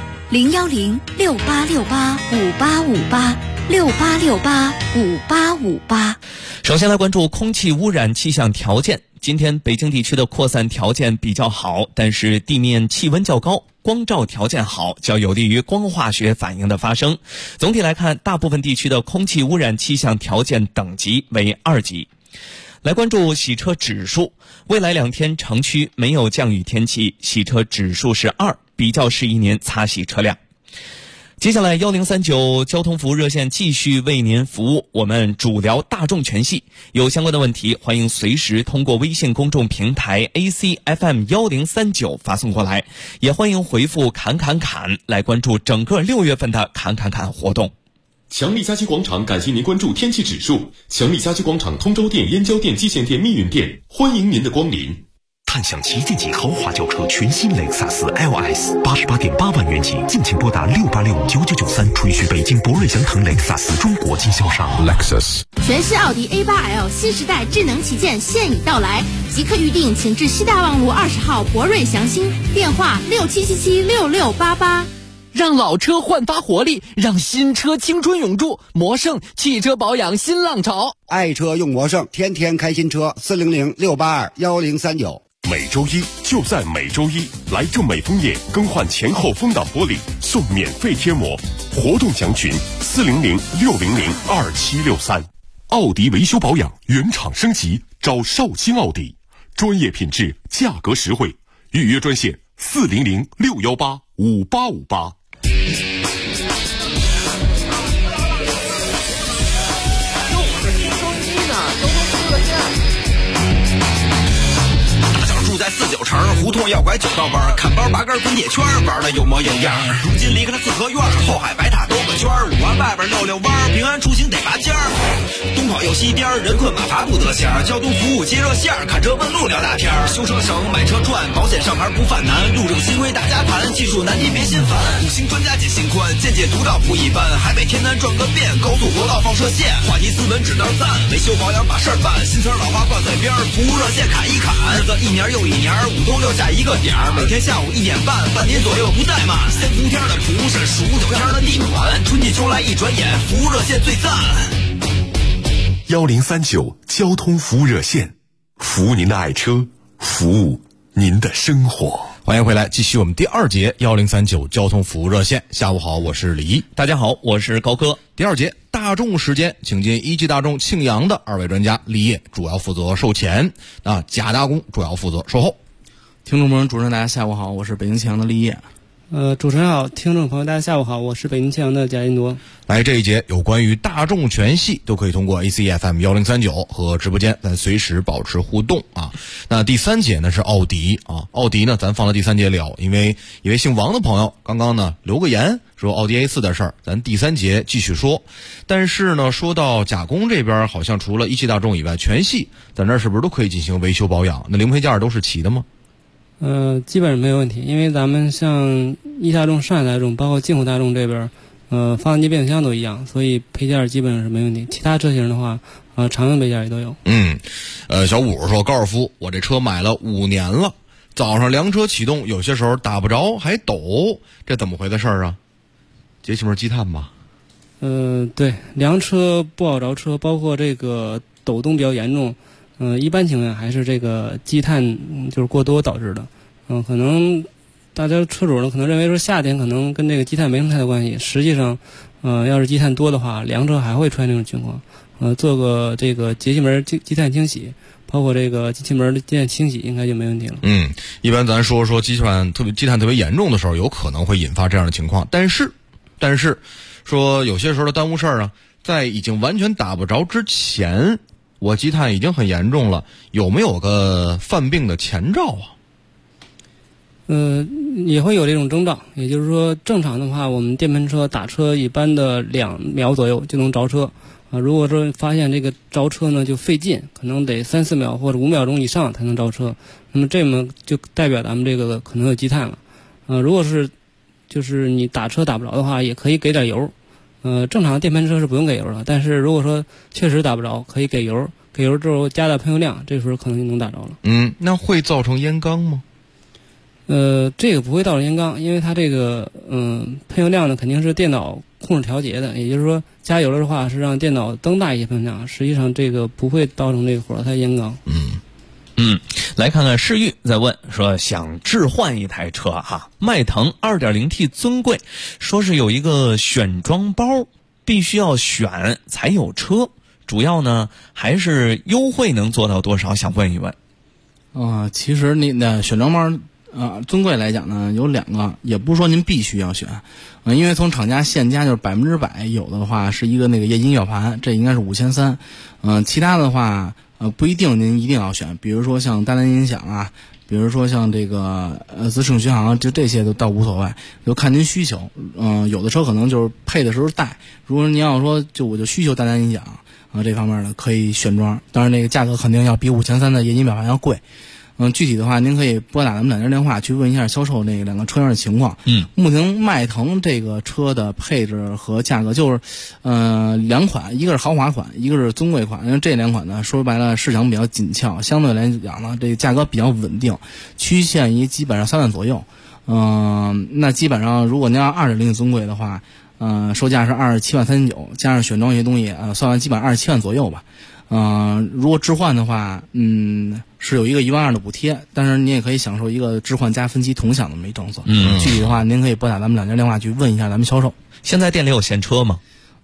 ，010-6868-5858，6868-5858。 首先来关注空气污染气象条件。今天北京地区的扩散条件比较好，但是地面气温较高，光照条件好，较有利于光化学反应的发生。总体来看，大部分地区的空气污染气象条件等级为2级。来关注洗车指数，未来2天城区没有降雨天气，洗车指数是2，比较适宜您擦洗车辆。接下来1039交通服务热线继续为您服务，我们主聊大众全系，有相关的问题欢迎随时通过微信公众平台 ACFM 1039发送过来，也欢迎回复侃侃侃来关注整个6月份的侃侃侃活动。 强力家居广场感谢您关注天气指数。强力家居广场通州店、燕郊店、蓟县店、密云店，欢迎您的光临。 探享旗舰级豪华轿车全新雷克萨斯 LS 88.8万元起，敬请拨打686-9993，垂询北京博瑞祥腾雷克萨斯中国经销商 Lexus。 全新奥迪 A8L 新时代智能旗舰现已到来，即刻预定，请至西大望路20号博瑞祥兴，电话67776688。 让老车焕发活力，让新车青春永驻。魔胜汽车保养新浪潮， 爱车用魔胜，天天开新车。400-682-1039。 每周一就在每周一，来正美枫叶更换前后风挡玻璃送免费贴膜，活动详询400-600-2763。奥迪维修保养原厂升级，找绍兴奥迪，专业品质，价格实惠，预约专线 400-618-5858。 住在49城，胡同要拐9道弯，看包拔根滚铁圈，玩的有模有样。如今离开了四合院，后海白塔兜个圈，5环外边溜弯，平安出行得拔尖儿。东跑又西颠，人困马乏不得闲，交通服务接热线，看车问路聊大天，修车省买车赚，保险上牌不犯难，路政新规大家谈，技术难题别心烦，五星专家解心宽，见解独到不一般，海北天南转个遍，高速国道放射线，话题斯文只当赞，维修保养把事儿办，新词老话挂嘴边，服务热线砍一砍，日子一年又一年，5都6下一个点儿，每天下午1点半，半年左右不怠慢，三伏天的厨师，数9天的地暖，春季秋来一转眼，服务热线最赞。 1039交通服务热线，服务您的爱车，服务您的生活。 欢迎回来，继续我们第2节1039交通服务热线。下午好，我是李一。 大家好，我是高哥。 第2节大众时间，请进一汽大众庆阳的2位专家，立业主要负责售前，贾大工主要负责售后。 听众朋友、主持人大家下午好，我是北京庆阳的立业。 主持人好，听众朋友大家下午好，我是北京庆阳的贾金铎。 来，这一节有关于大众全系都可以通过 ACFM 1039和直播间咱随时保持互动啊。那第3节呢是奥迪啊，奥迪呢咱放到第3节聊，因为一位姓王的朋友刚刚呢留个言说奥迪 A4 的事儿，咱第3节继续说。但是呢，说到贾工这边，好像除了一汽大众以外，全系咱这儿是不是都可以进行维修保养？那零配件都是齐的吗？ 基本上没有问题，因为咱们像一大众、上海大众，包括进口大众这边，发动机、变速箱都一样，所以配件基本上是没问题。其他车型的话，常用配件也都有。 小五说，高尔夫我这车买了5年了，早上凉车启动，有些时候打不着还抖，这怎么回的事儿啊？节气门积碳吧？ 对，凉车不好着车，包括这个抖动比较严重。一般情况下还是这个积碳就是过多导致的。可能大家车主呢可能认为说夏天可能跟这个积碳没什么太大关系，实际上，要是积碳多的话，凉车还会出现这种情况。做个这个节气门积碳清洗，包括这个机器门的积碳清洗，应该就没问题了。 一般咱说积碳特别严重的时候，有可能会引发这样的情况。但是说有些时候的耽误事儿啊，在已经完全打不着之前，我积碳已经很严重了，有没有个犯病的前兆啊？ 也会有这种征兆，也就是说，正常的话，我们电瓶车打车一般的2秒左右就能着车如果说发现这个着车呢就费劲，可能得3、4秒或者5秒钟以上才能着车，那么这么就代表咱们这个可能有积碳了。如果是就是你打车打不着的话，也可以给点油。正常的电瓶车是不用给油的，但是如果说确实打不着，可以给油，给油之后加大喷油量，这时候可能就能打着了。 那会造成烟缸吗？ 这个不会造成烟缸，因为它这个喷油量呢肯定是电脑控制调节的，也就是说加油的话是让电脑增大一些喷油量，实际上这个不会造成这个火花塞烟缸。 来看看世玉在问说想置换一台车哈，迈腾 2.0T 尊贵，说是有一个选装包，必须要选才有车，主要呢还是优惠能做到多少？想问一问。 其实那选装包尊贵来讲呢，有2个，也不是说您必须要选，因为从厂家现加就是100%有的话是一个那个液晶仪表盘，这应该是5300，其他的话不一定您一定要选，比如说像单联音响啊，比如说像这个自适应巡航，就这些都倒无所谓，就看您需求。有的车可能就是配的时候带，如果您要说我就需求单联音响这方面的可以选装，当然那个价格肯定要比5300的液晶表盘要贵。具体的话，您可以拨打咱们2家电话去问一下销售那2个车型的情况。目前迈腾这个车的配置和价格就是2款，一个是豪华款，一个是尊贵款。因为这2款呢，说白了市场比较紧俏，相对来讲呢，这个价格比较稳定，趋限于基本上3万左右。那基本上如果您要2.0尊贵的话，售价是27.390万，加上选装一些东西算完基本上27万左右吧。如果置换的话，是有一个1万2的补贴，但是你也可以享受一个置换加分期同享的政策。具体的话，您可以拨打咱们2家电话去问一下咱们销售。 现在店里有现车吗？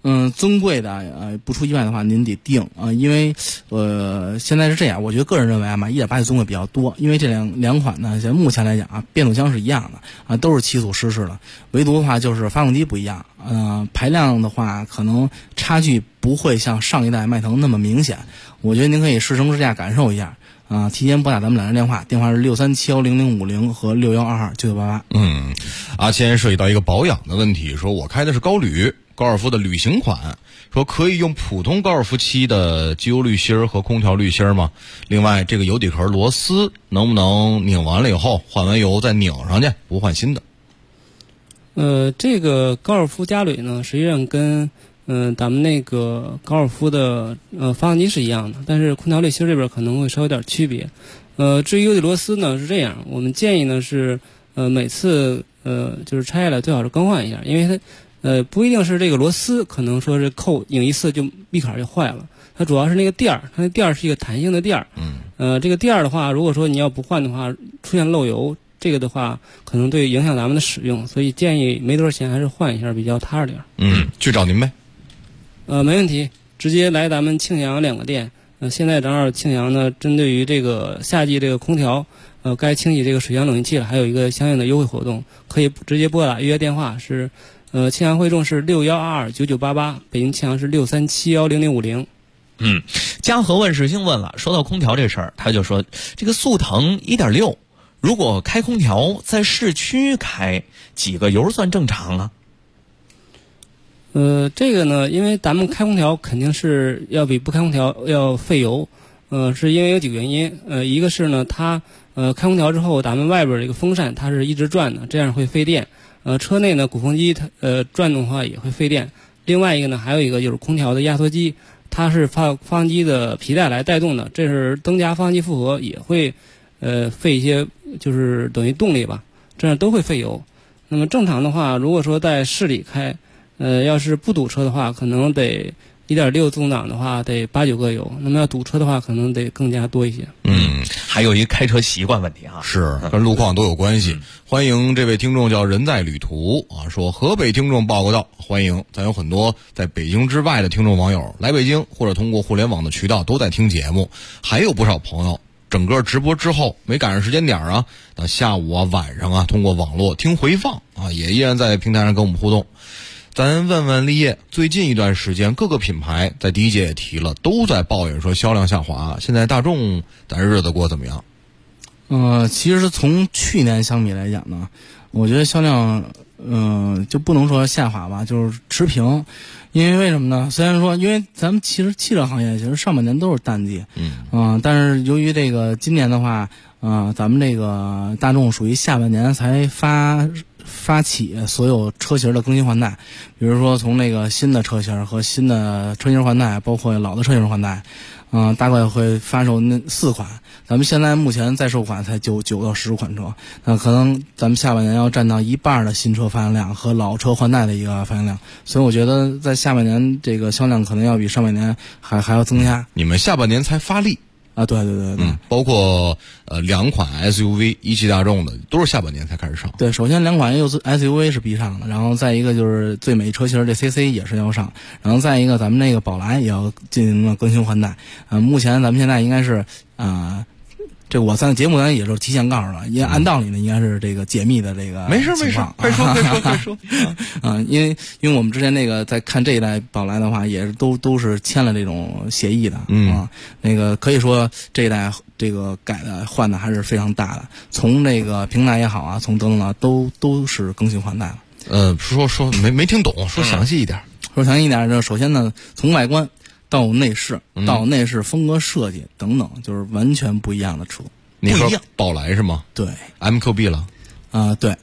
尊贵的不出意外的话，您得定因为现在是这样，我觉得个人认为马 1.8T 尊贵比较多，因为这两款呢，现在目前来讲变速箱是一样的都是7速湿式的，唯独的话就是发动机不一样，排量的话可能差距不会像上一代迈腾那么明显，我觉得您可以试乘试驾感受一下。提前拨打咱们2人电话是637100050和61229988。 阿谦涉及到一个保养的问题，说我开的是高尔夫的旅行款，说可以用普通高尔夫漆的机油滤芯和空调滤芯吗？另外，这个油底壳螺丝能不能拧完了以后换完油再拧上去，不换新的？ 这个高尔夫加铝呢，实际上跟咱们那个高尔夫的发动机是一样的，但是空调滤芯这边可能会稍微有点区别。至于油底螺丝呢是这样，我们建议呢是每次就是拆下来最好是更换一下，因为它不一定是这个螺丝可能说是拧一次就闭坎就坏了，它主要是那个垫儿，它那垫儿是一个弹性的垫儿。这个垫儿的话，如果说你要不换的话，出现漏油，这个的话可能对影响咱们的使用，所以建议没多少钱还是换一下比较踏实点。 去找您呗。 没问题，直接来咱们庆阳2个店。现在正好庆阳呢，针对于这个夏季这个空调，该清洗这个水箱冷气器了，还有一个相应的优惠活动，可以直接拨打预约电话是，庆阳汇众是61229988，北京庆阳是637100050。 嘉禾万事兴问了，说到空调这事儿，他就说这个速腾 1.6， 如果开空调在市区开，几个油算正常啊？ 这个呢，因为咱们开空调肯定是要比不开空调要费油，是因为有几个原因。一个是呢，它开空调之后，咱们外边这个风扇它是一直转的，这样会费电。车内呢鼓风机它转动的话也会费电。另外一个呢，还有一个就是空调的压缩机，它是发动机的皮带来带动的，这是增加发动机负荷也会费一些，就是等于动力吧，这样都会费油。那么正常的话，如果说在市里开，要是不堵车的话，可能得1.6自动挡的话得8-9个油，那么要堵车的话可能得更加多一些。 还有一个开车习惯问题是跟路况都有关系。欢迎这位听众叫人在旅途说河北听众报个到，欢迎咱有很多在北京之外的听众网友来北京或者通过互联网的渠道都在听节目，还有不少朋友整个直播之后没赶上时间点到下午晚上通过网络听回放也依然在平台上跟我们互动。咱问问立业，最近一段时间各个品牌在第一节也提了，都在抱怨说销量下滑，现在大众咱日子过怎么样？ 其实从去年相比来讲呢，我觉得销量就不能说下滑吧，就是持平。因为什么呢？虽然说因为咱们其实汽车行业其实上半年都是淡季，但是由于这个今年的话咱们这个大众属于下半年才发起所有车型的更新换代，比如说从那个新的车型和新的车型换代，包括老的车型换代，大概会发售那4款。咱们现在目前在售款才9到10款车，那可能咱们下半年要占到一半的新车发行量和老车换代的一个发行量，所以我觉得在下半年这个销量可能要比上半年还要增加。 你们下半年才发力对， 包括2款 SUV 一汽大众的都是下半年才开始上。 对，首先2款 SUV 是必上的，然后再一个就是最美车型这 CC 也是要上，然后再一个咱们那个宝来也要进行了更新换代。目前咱们现在应该是这我在节目咱也是提前告诉了，因为按道理呢应该是这个解密的这个没事快说因为我们之前那个在看这一代宝来的话，也是都是签了这种协议的那个可以说这一代这个改的换的还是非常大的，从那个平台也好从等等都是更新换代了。 说没听懂，说详细一点。 说详细一点，首先呢，从外观到内饰，到内饰风格设计等等，就是完全不一样的车。 你说宝来是吗？ 对 ，MQB 了。 对。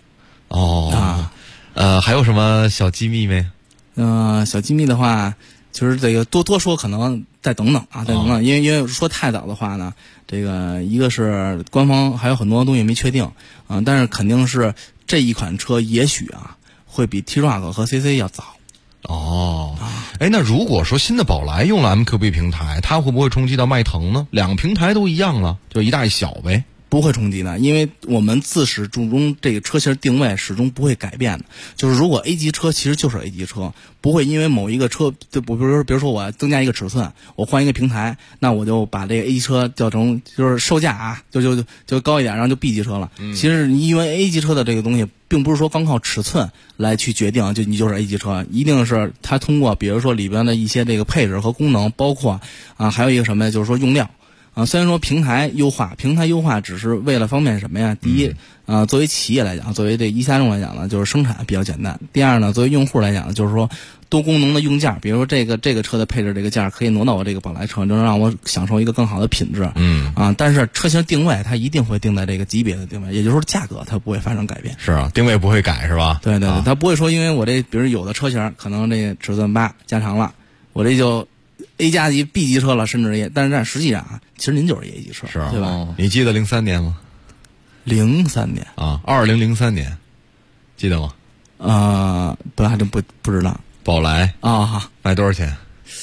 还有什么小机密没？ 小机密的话，其实这个多说可能再等等再等等，因为说太早的话呢，这个一个是官方还有很多东西没确定但是肯定是这一款车也许会比 T-Roc 和 CC 要早。 那如果说新的宝来用了 MQB 平台，它会不会冲击到迈腾呢？2个平台都一样了，就一大一小呗。 不会冲击的，因为我们自始至终这个车型定位始终不会改变的。就是如果 A 级车其实就是 A 级车，不会因为某一个车，就比如说我增加一个尺寸，我换一个平台，那我就把这个 A 级车叫成就是售价啊，就高一点，然后就 B 级车了。其实因为 A 级车的这个东西，并不是说光靠尺寸来去决定，就你就是 A 级车，一定是它通过比如说里边的一些这个配置和功能，包括还有一个什么呀，就是说用料。虽然说平台优化只是为了方便什么呀？第一，作为企业来讲，作为这一汽大众来讲呢，就是生产比较简单。第二呢，作为用户来讲，就是说多功能的用件，比如说这个车的配置这个件可以挪到我这个宝来车，就能让我享受一个更好的品质。但是车型定位它一定会定在这个级别的定位，也就是说价格它不会发生改变。 是啊，定位不会改是吧？ 对，它不会说因为我这比如有的车型可能这个尺寸8加长了，我这就A 加级 B 级车了，甚至但是实际上其实您就是 A 级车， 是对吧？ 你记得03年吗 ？03年 2003年，记得吗？ 还真不知道。 宝来卖多少钱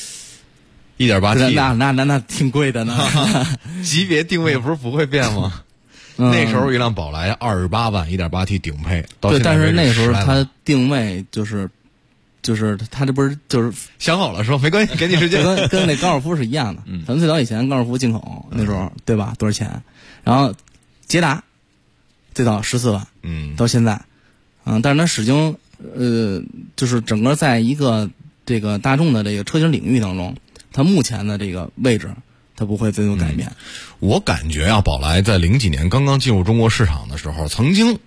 ？1.8T， 那挺贵的呢。 级别定位不会变吗？那时候一辆宝来28万1.8T 顶配，到现在对，但是那时候它定位就是他这不是就是想好了说没关系，给你时间， 跟那高尔夫是一样的。咱们最早以前高尔夫进口那时候，对吧？多少钱？然后捷达最早14万，到现在，但是它始终就是整个在一个这个大众的这个车型领域当中，它目前的这个位置它不会再有改变。 我感觉宝来在00几年刚刚进入中国市场的时候，曾经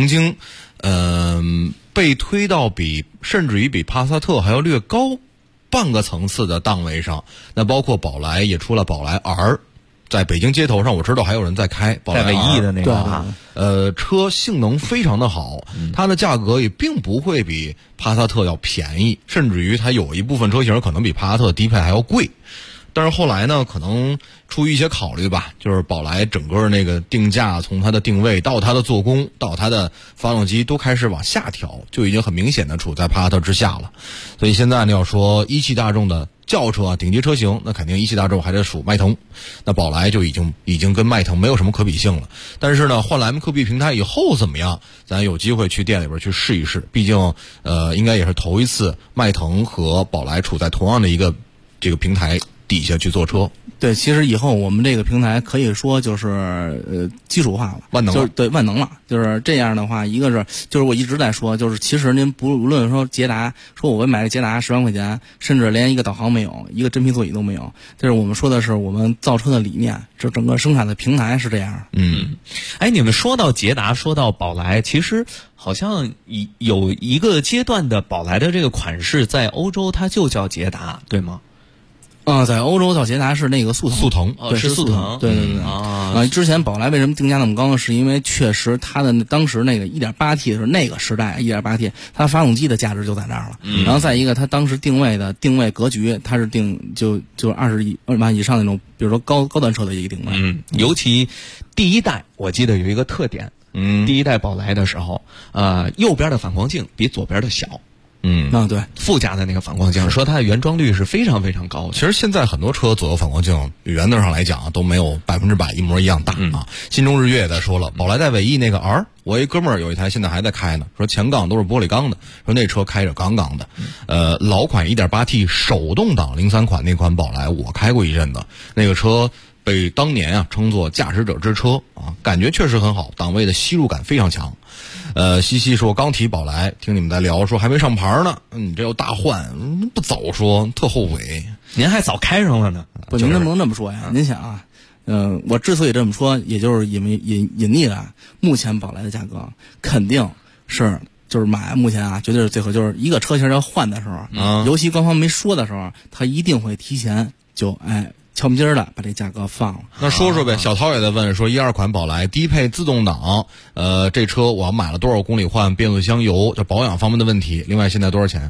被推到甚至于比帕萨特还要略高半个层次的档位上。那包括宝来也出了宝来 R， 在北京街头上我知道还有人在开宝来 R， 在尾翼的那个车性能非常的好，它的价格也并不会比帕萨特要便宜，甚至于它有一部分车型可能比帕萨特低配还要贵。但是后来呢，可能出于一些考虑吧，就是宝来整个那个定价，从它的定位到它的做工到它的发动机都开始往下调，就已经很明显的处在帕萨特之下了。所以现在呢，要说一汽大众的轿车顶级车型，那肯定一汽大众还得数迈腾，那宝来就已经跟迈腾没有什么可比性了。但是呢，换了 MQB 平台以后怎么样，咱有机会去店里边去试一试，毕竟应该也是头一次迈腾和宝来处在同样的一个这个平台底下去做车。 对，其实以后我们这个平台可以说就是基础化了， 万能了， 就是对万能了。就是这样的话，一个是就是我一直在说，就是其实您不无论说捷达，说我买个捷达10万块钱，甚至连一个导航没有，一个真皮座椅都没有，就是我们说的是我们造车的理念，这整个生产的平台是这样。 你们说到捷达，说到宝来，其实好像有一个阶段的宝来的这个款式在欧洲它就叫捷达，对吗？ 在欧洲叫捷达是那个速腾，对， 是速腾， 对。之前宝来为什么定价那么高呢？是因为确实它的当时那个 1.8T 的时候，那个时代 1.8T 它发动机的价值就在那儿了。然后再一个，它当时定位格局，它是定就20万以上那种，比如说高端车的一个定位。 尤其第一代，我记得有一个特点，第一代宝来的时候，右边的反光镜比左边的小。 对， 副驾的那个反光镜，说它的原装率是非常非常高的。 其实现在很多车左右反光镜原则上来讲都没有100%一模一样大啊。新中日月也在说了，宝来在尾翼那个 R， 我一哥们儿有一台现在还在开呢，说前杠都是玻璃钢的，说那车开着杠杠的。老款 1.8T 手动挡03款那款宝来我开过一阵子，那个车被当年称作驾驶者之车啊，感觉确实很好，档位的吸入感非常强。西西说刚提宝来，听你们在聊，说还没上牌呢，你这要大换，不早说，特后悔。 您还早开上了呢。 不，您能不能这么说呀？您想啊，我之所以这么说，也就是隐匿了目前宝来的价格肯定是就是买目前绝对是最后就是一个车型要换的时候，尤其官方没说的时候，他一定会提前就敲门筋的把这价格放了。 那说说呗，小涛也在问说，12款宝来低配自动挡，这车我买了多少公里换变速箱油，这保养方面的问题。另外现在多少钱？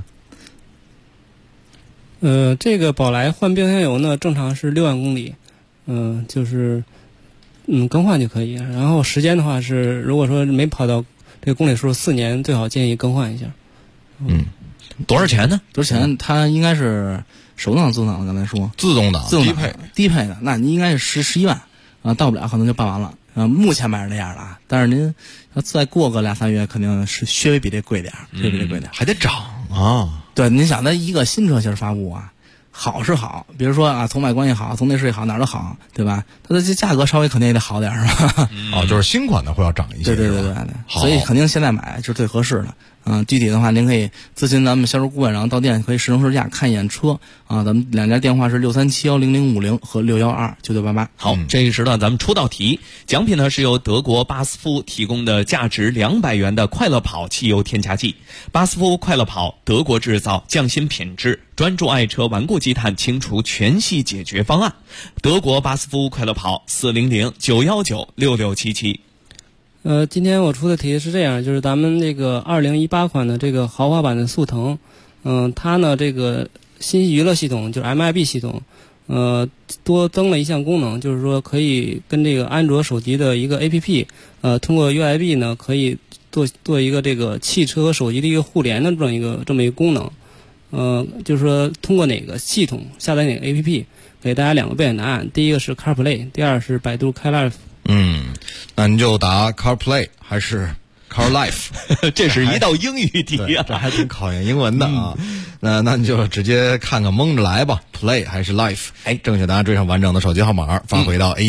这个宝来换变速箱油呢，正常是6万公里，就是更换就可以。然后时间的话是，如果说没跑到这个公里数4年，最好建议更换一下。 多少钱呢？ 多少钱？它应该是手动挡、自动挡，刚才说自动挡低配的，那你应该是11万到不了可能就办完了。 目前买是这样的啊，但是您要再过个2-3月，肯定是稍微比这贵点儿，稍微比这贵点儿， 还得涨啊。 对，您想，那一个新车型发布啊，好是好，比如说啊，从外观也好，从内饰也好，哪儿都好，对吧？它的这价格稍微肯定也得好点儿，是吧？ 就是新款的会要涨一些， 对，所以肯定现在买是最合适的。具体的话，您可以咨询咱们销售顾问，然后到店可以试乘试驾看一眼车啊。咱们2家电话是637100050和6129988。 好，这一时段咱们出道题，奖品呢是由德国巴斯夫提供的价值200元的快乐跑汽油添加剂。巴斯夫快乐跑，德国制造，匠心品质，专注爱车顽固积碳清除全系解决方案。德国巴斯夫快乐跑400-919-6677。 今天我出的题是这样，就是咱们这个2018款的这个豪华版的速腾，它呢这个新娱乐系统就是 MIB 系统，多增了一项功能，就是说可以跟这个安卓手机的一个 APP，通过 UIB 呢可以做一个这个汽车和手机的一个互联的这么一个功能，就是说通过哪个系统下载哪个 APP， 给大家2个备选答案，第一个是 CarPlay， 第二是百度 CarLife。 那您就答 CarPlay 还是 CarLife？ 这是一道英语题啊， 这还挺考验英文的啊。那你就直接看看蒙着来吧 ，Play 还是 Life？ 正确答案追上完整的手机号码，发回到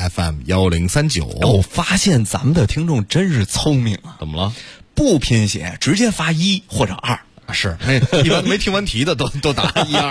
ACFM1039。 我发现咱们的听众真是聪明啊！ 怎么了？ 不拼写，直接发1或者2。 是，一般没听完题的都答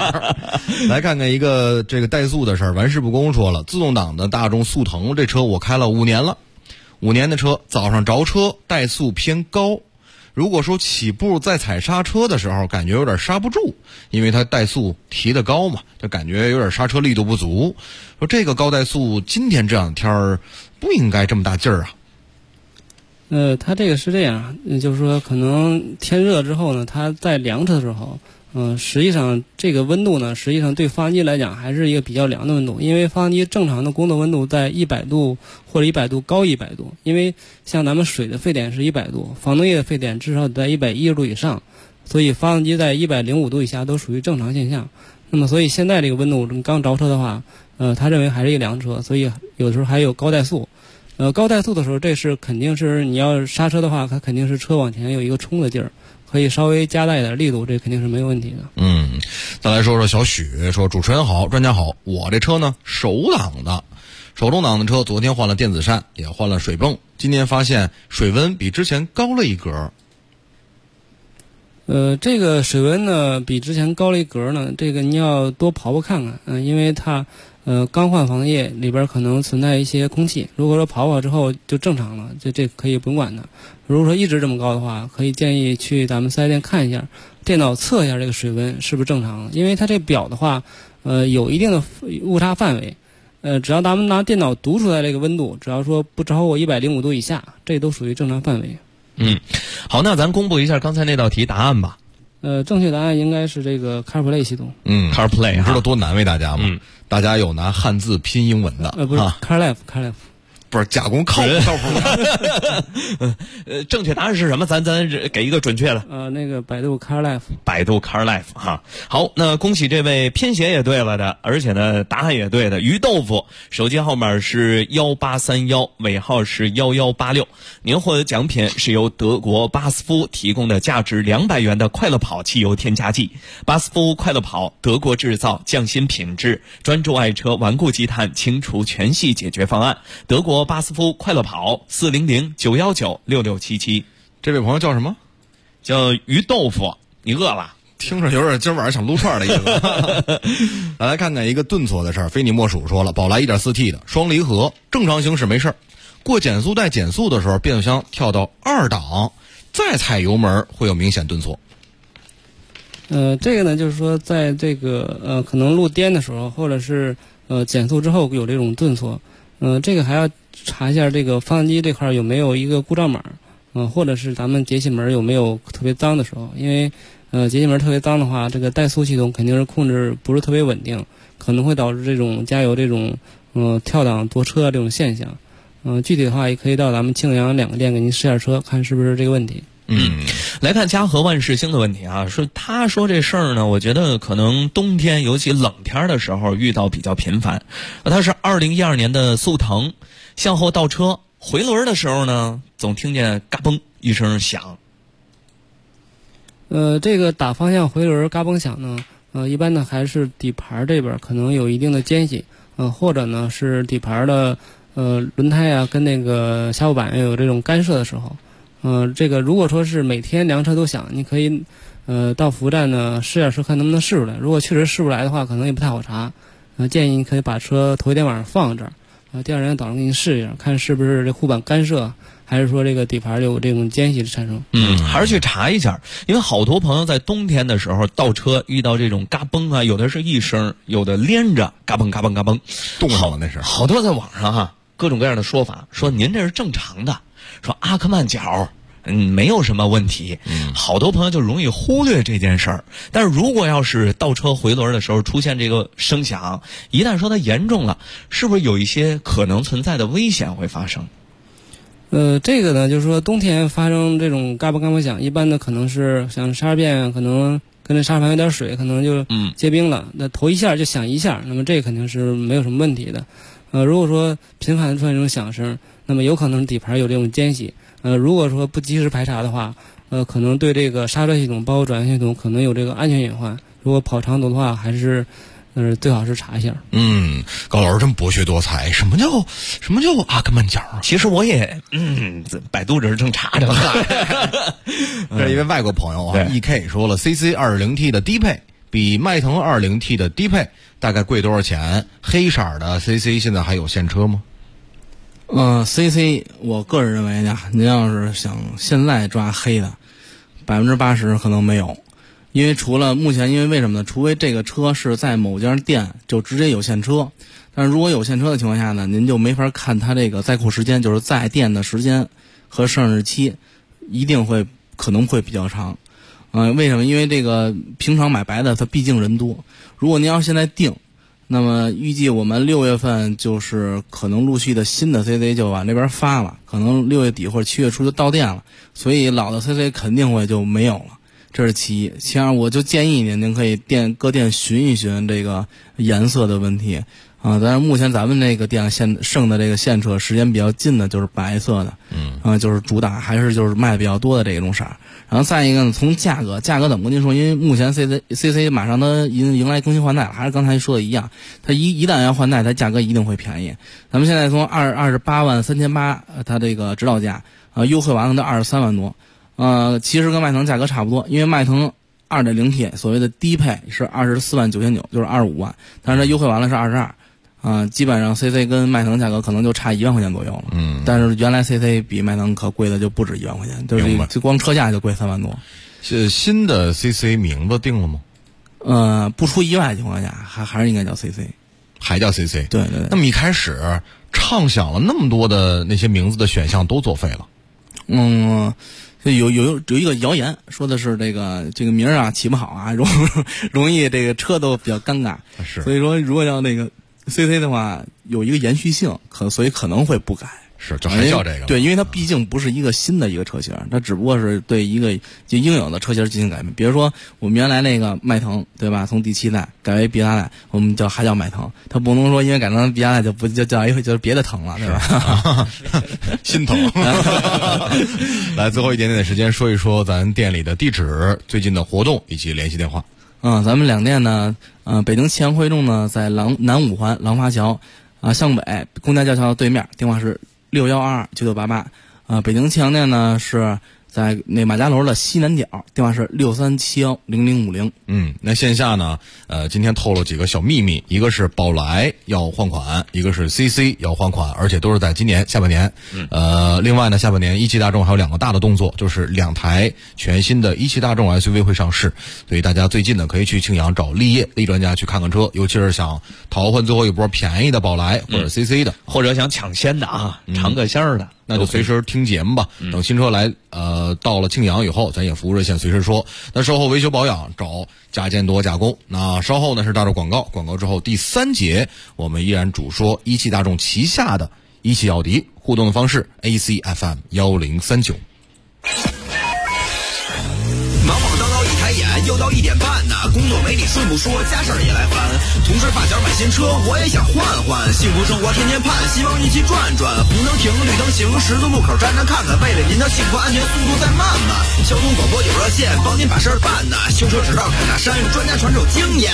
1、2。来看看一个这个怠速的事儿。玩世不恭说了，自动挡的大众速腾这车我开了5年了，5年的车，早上着车怠速偏高，如果说起步再踩刹车的时候，感觉有点刹不住，因为它怠速提得高嘛，就感觉有点刹车力度不足。说这个高怠速，今天这两天儿不应该这么大劲儿啊。 它这个是这样，就是说可能天热之后呢，它在凉车的时候，实际上这个温度呢，实际上对发动机来讲还是一个比较凉的温度，因为发动机正常的工作温度在100度或者100度高100度，因为像咱们水的沸点是100度，防冻液的沸点至少在110度以上，所以发动机在105度以下都属于正常现象。那么所以现在这个温度刚着车的话，他认为还是一个凉车，所以有的时候还有高怠速。高怠速的时候，这是肯定是你要刹车的话，它肯定是车往前有一个冲的劲儿，可以稍微加大一点力度，这肯定是没有问题的。 再来说说小许说，主持人好，专家好，我这车呢手挡的，手动挡的车，昨天换了电子扇，也换了水泵，今天发现水温比之前高了一格。 这个水温呢比之前高了一格呢，这个你要多跑跑看看，因为它刚换防冻液，里边可能存在一些空气。如果说跑之后就正常了，这可以不用管它。如果说一直这么高的话，可以建议去咱们4S店看一下，电脑测一下这个水温是不是正常的。因为它这表的话，有一定的误差范围。只要咱们拿电脑读出来这个温度，只要说不超过105度以下，这都属于正常范围。 好，那咱公布一下刚才那道题答案吧。 正确答案应该是这个 CarPlay 系统。 CarPlay 你知道多难为大家吗？大家有拿汉字拼英文的， 不是 CarLife， 不是加工靠谱。 正确答案是什么？咱给一个准确的。 那个百度 CarLife。 百度 CarLife 哈。好，那恭喜这位拼写也对了的，而且呢答案也对的于豆腐，手机号码是1831，尾号是1186。您获得奖品是由德国巴斯夫提供的价值200元的快乐跑汽油添加剂。巴斯夫快乐跑，德国制造，匠心品质，专注爱车顽固积碳清除全系解决方案。德国巴斯夫快乐跑400-919-6677。 这位朋友叫什么？ 叫于豆腐。你饿了？ 听着有点今晚上想撸串的意思。来看看一个顿挫的事儿，非你莫属说了，宝来 1.4T 的双离合，正常行驶没事儿，过减速带减速的时候，变速箱跳到2档，再踩油门会有明显顿挫。 这个呢，就是说在这个可能路颠的时候，或者是减速之后有这种顿挫。这个还要查一下这个发动机这块有没有一个故障码，或者是咱们节气门有没有特别脏的时候，因为节气门特别脏的话，这个怠速系统肯定是控制不是特别稳定，可能会导致这种加油这种跳档夺车这种现象。具体的话也可以到咱们庆阳2个店给您试下车，看是不是这个问题。 来看嘉禾万事兴的问题啊，他说这事儿呢，我觉得可能冬天尤其冷天的时候遇到比较频繁。他是2012年的速腾，向后倒车， 回轮的时候呢，总听见嘎嘣一声响。 这个打方向回轮嘎嘣响呢，一般呢还是底盘这边可能有一定的间隙，或者呢是底盘的轮胎啊跟那个下护板有这种干涉的时候，这个如果说是每天量车都响，你可以到服务站呢试点车看能不能试出来。如果确实试不来的话，可能也不太好查，建议你可以把车头一天晚上放这儿，第二天早上给你试一下，看是不是这护板干涉，还是说这个底盘有这种间隙的产生。 还是去查一下，因为好多朋友在冬天的时候倒车遇到这种嘎嘣啊，有的是一声，有的连着嘎嘣嘎嘣嘎嘣， 冻上了那是。 好多在网上各种各样的说法，说您这是正常的，说阿克曼角没有什么问题。好多朋友就容易忽略这件事儿。但是如果要是倒车回轮的时候出现这个声响，一旦说它严重了，是不是有一些可能存在的危险会发生？ 这个呢，就是说冬天发生这种嘎嘣嘎嘣响，一般的可能是像刹车片可能跟这刹车盘有点水，可能就结冰了。那头一下就响一下，那么这肯定是没有什么问题的。如果说频繁的出现这种响声，那么有可能底盘有这种间隙。如果说不及时排查的话，可能对这个刹车系统包括转向系统可能有这个安全隐患。如果跑长途的话，还是最好是查一下。 高老师真博学多才。什么叫阿克曼角？ 其实我也百度这是正查着了。 这是一位外国朋友EK 说了 ，CC 2.0T 的低配比迈腾 2.0T 的低配大概贵多少钱？黑色的 CC 现在还有现车吗 ？CC 我个人认为呢，您要是想现在抓黑的，80%可能没有。因为除了目前，因为为什么呢？除非这个车是在某家店就直接有现车，但是如果有现车的情况下呢，您就没法看它这个在库时间，就是在店的时间和上市日期，可能会比较长。为什么？因为这个平常买白的它毕竟人多，如果您要现在定，那么预计我们6月份就是可能陆续的新的 CC 就往那边发了，可能6月底或者7月初就到店了，所以老的 CC 肯定会就没有了。这是其一。其二，我就建议您可以各店寻一寻这个颜色的问题啊。但是目前咱们那个店剩的这个现车时间比较近的就是白色的，就是主打还是就是卖的比较多的这种色。然后再一个呢，从价格怎么跟您说？因为目前 CC 马上它迎来更新换代了，还是刚才说的一样，它一旦要换代，它价格一定会便宜。咱们现在从283800，它这个指导价优惠完了到23万多。其实跟迈腾价格差不多，因为迈腾 2.0T 所谓的低配是24万9900，就是25万，但是它优惠完了是22，基本上 CC 跟迈腾价格可能就差1万块钱左右了。但是原来 CC 比迈腾可贵的就不止1万块钱，就光车价就贵3万多。 新的 CC 名字定了吗？ 不出意外的情况下，还是应该叫 CC， 还叫 CC。 对。 那么一开始畅想了那么多的那些名字的选项都作废了。 有一个谣言说的是这个名啊起不好啊，容易这个车都比较尴尬。 是， 所以说如果要那个 CC 的话，有一个延续性，所以可能会不改。 是，就还叫这个。 对，因为它毕竟不是一个新的一个车型，它只不过是对一个就应有的车型进行改变。比如说我们原来那个迈腾，对吧？从第7代改为比亚代，我们还叫迈腾，它不能说因为改成比亚代就不叫一回就是别的腾了，对吧？ 心疼。来，最后一点点的时间说一说咱店里的地址、最近的活动以及联系电话。 咱们两店呢，北京启阳汇众呢在南5环廊坊桥，向北公家教桥对面，电话是61229988，北京启阳店呢是在那马家楼的西南角，电话是63710050。 那线下呢，今天透露几个小秘密，一个是宝来要换款，一个是 CC 要换款，而且都是在今年下半年。另外呢，下半年一汽大众还有2个大的动作，就是2台全新的一汽大众 SUV 会上市，所以大家最近呢可以去庆阳找立专家去看看车，尤其是想淘换最后一波便宜的宝来或者 CC 的， 或者想抢先的尝个鲜的， 那就随时听节目吧。等新车来，到了庆阳以后，咱也服务热线随时说。那售后维修保养找加建多加工。那稍后呢是大众广告之后第3节，我们依然主说一汽大众旗下的一汽奥迪，互动的方式 ACFM 1039。 忙忙叨叨一台抬眼，又到1点半呢。工作没你顺不说，家事儿也来烦。同事发小买新车，我也想换换。幸福生活天天盼，希望一起转转。红灯停，绿灯行，十字路口站站看看。为了您的幸福安全，速度再慢慢。交通广播有热线，帮您把事儿办呢。修车只到坎大山，专家传授经验。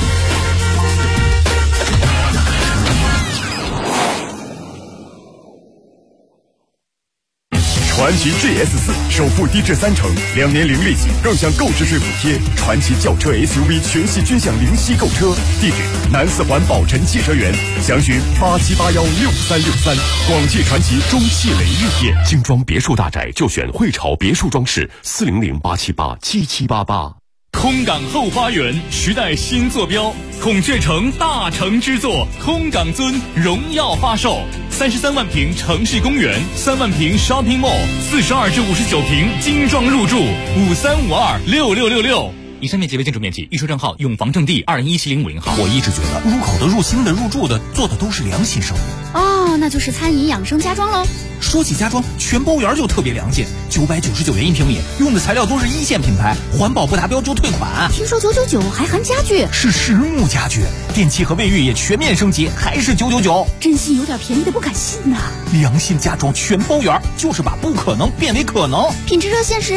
传祺 GS4 首付低至3成，2年零利息，更享购置税补贴。传祺轿车 SUV 全系均享零息购车，地址南4环宝辰汽车园，详询87816363。广汽传祺中汽雷玉店。 精装别墅大宅就选汇潮别墅装饰，400-878-7788。 空港后花园时代新坐标，孔雀城大成之作，空港尊荣耀发售，33万平城市公园，3万平 shopping mall，42至59平精装入住，53526666。以上面积为建筑面积，预售账号永房正地2017050号。 我一直觉得入口的、入心的、入住的，做的都是良心生意。 哦，那就是餐饮养生家装喽。 说起家装，全包园就特别良心，999元1平米，用的材料都是1线品牌，环保不达标就退款。 听说999还含家具， 是实木家具，电器和卫浴也全面升级，还是999。 真心有点便宜的不敢信呐。 良心家装全包园，就是把不可能变为可能。 品质热线是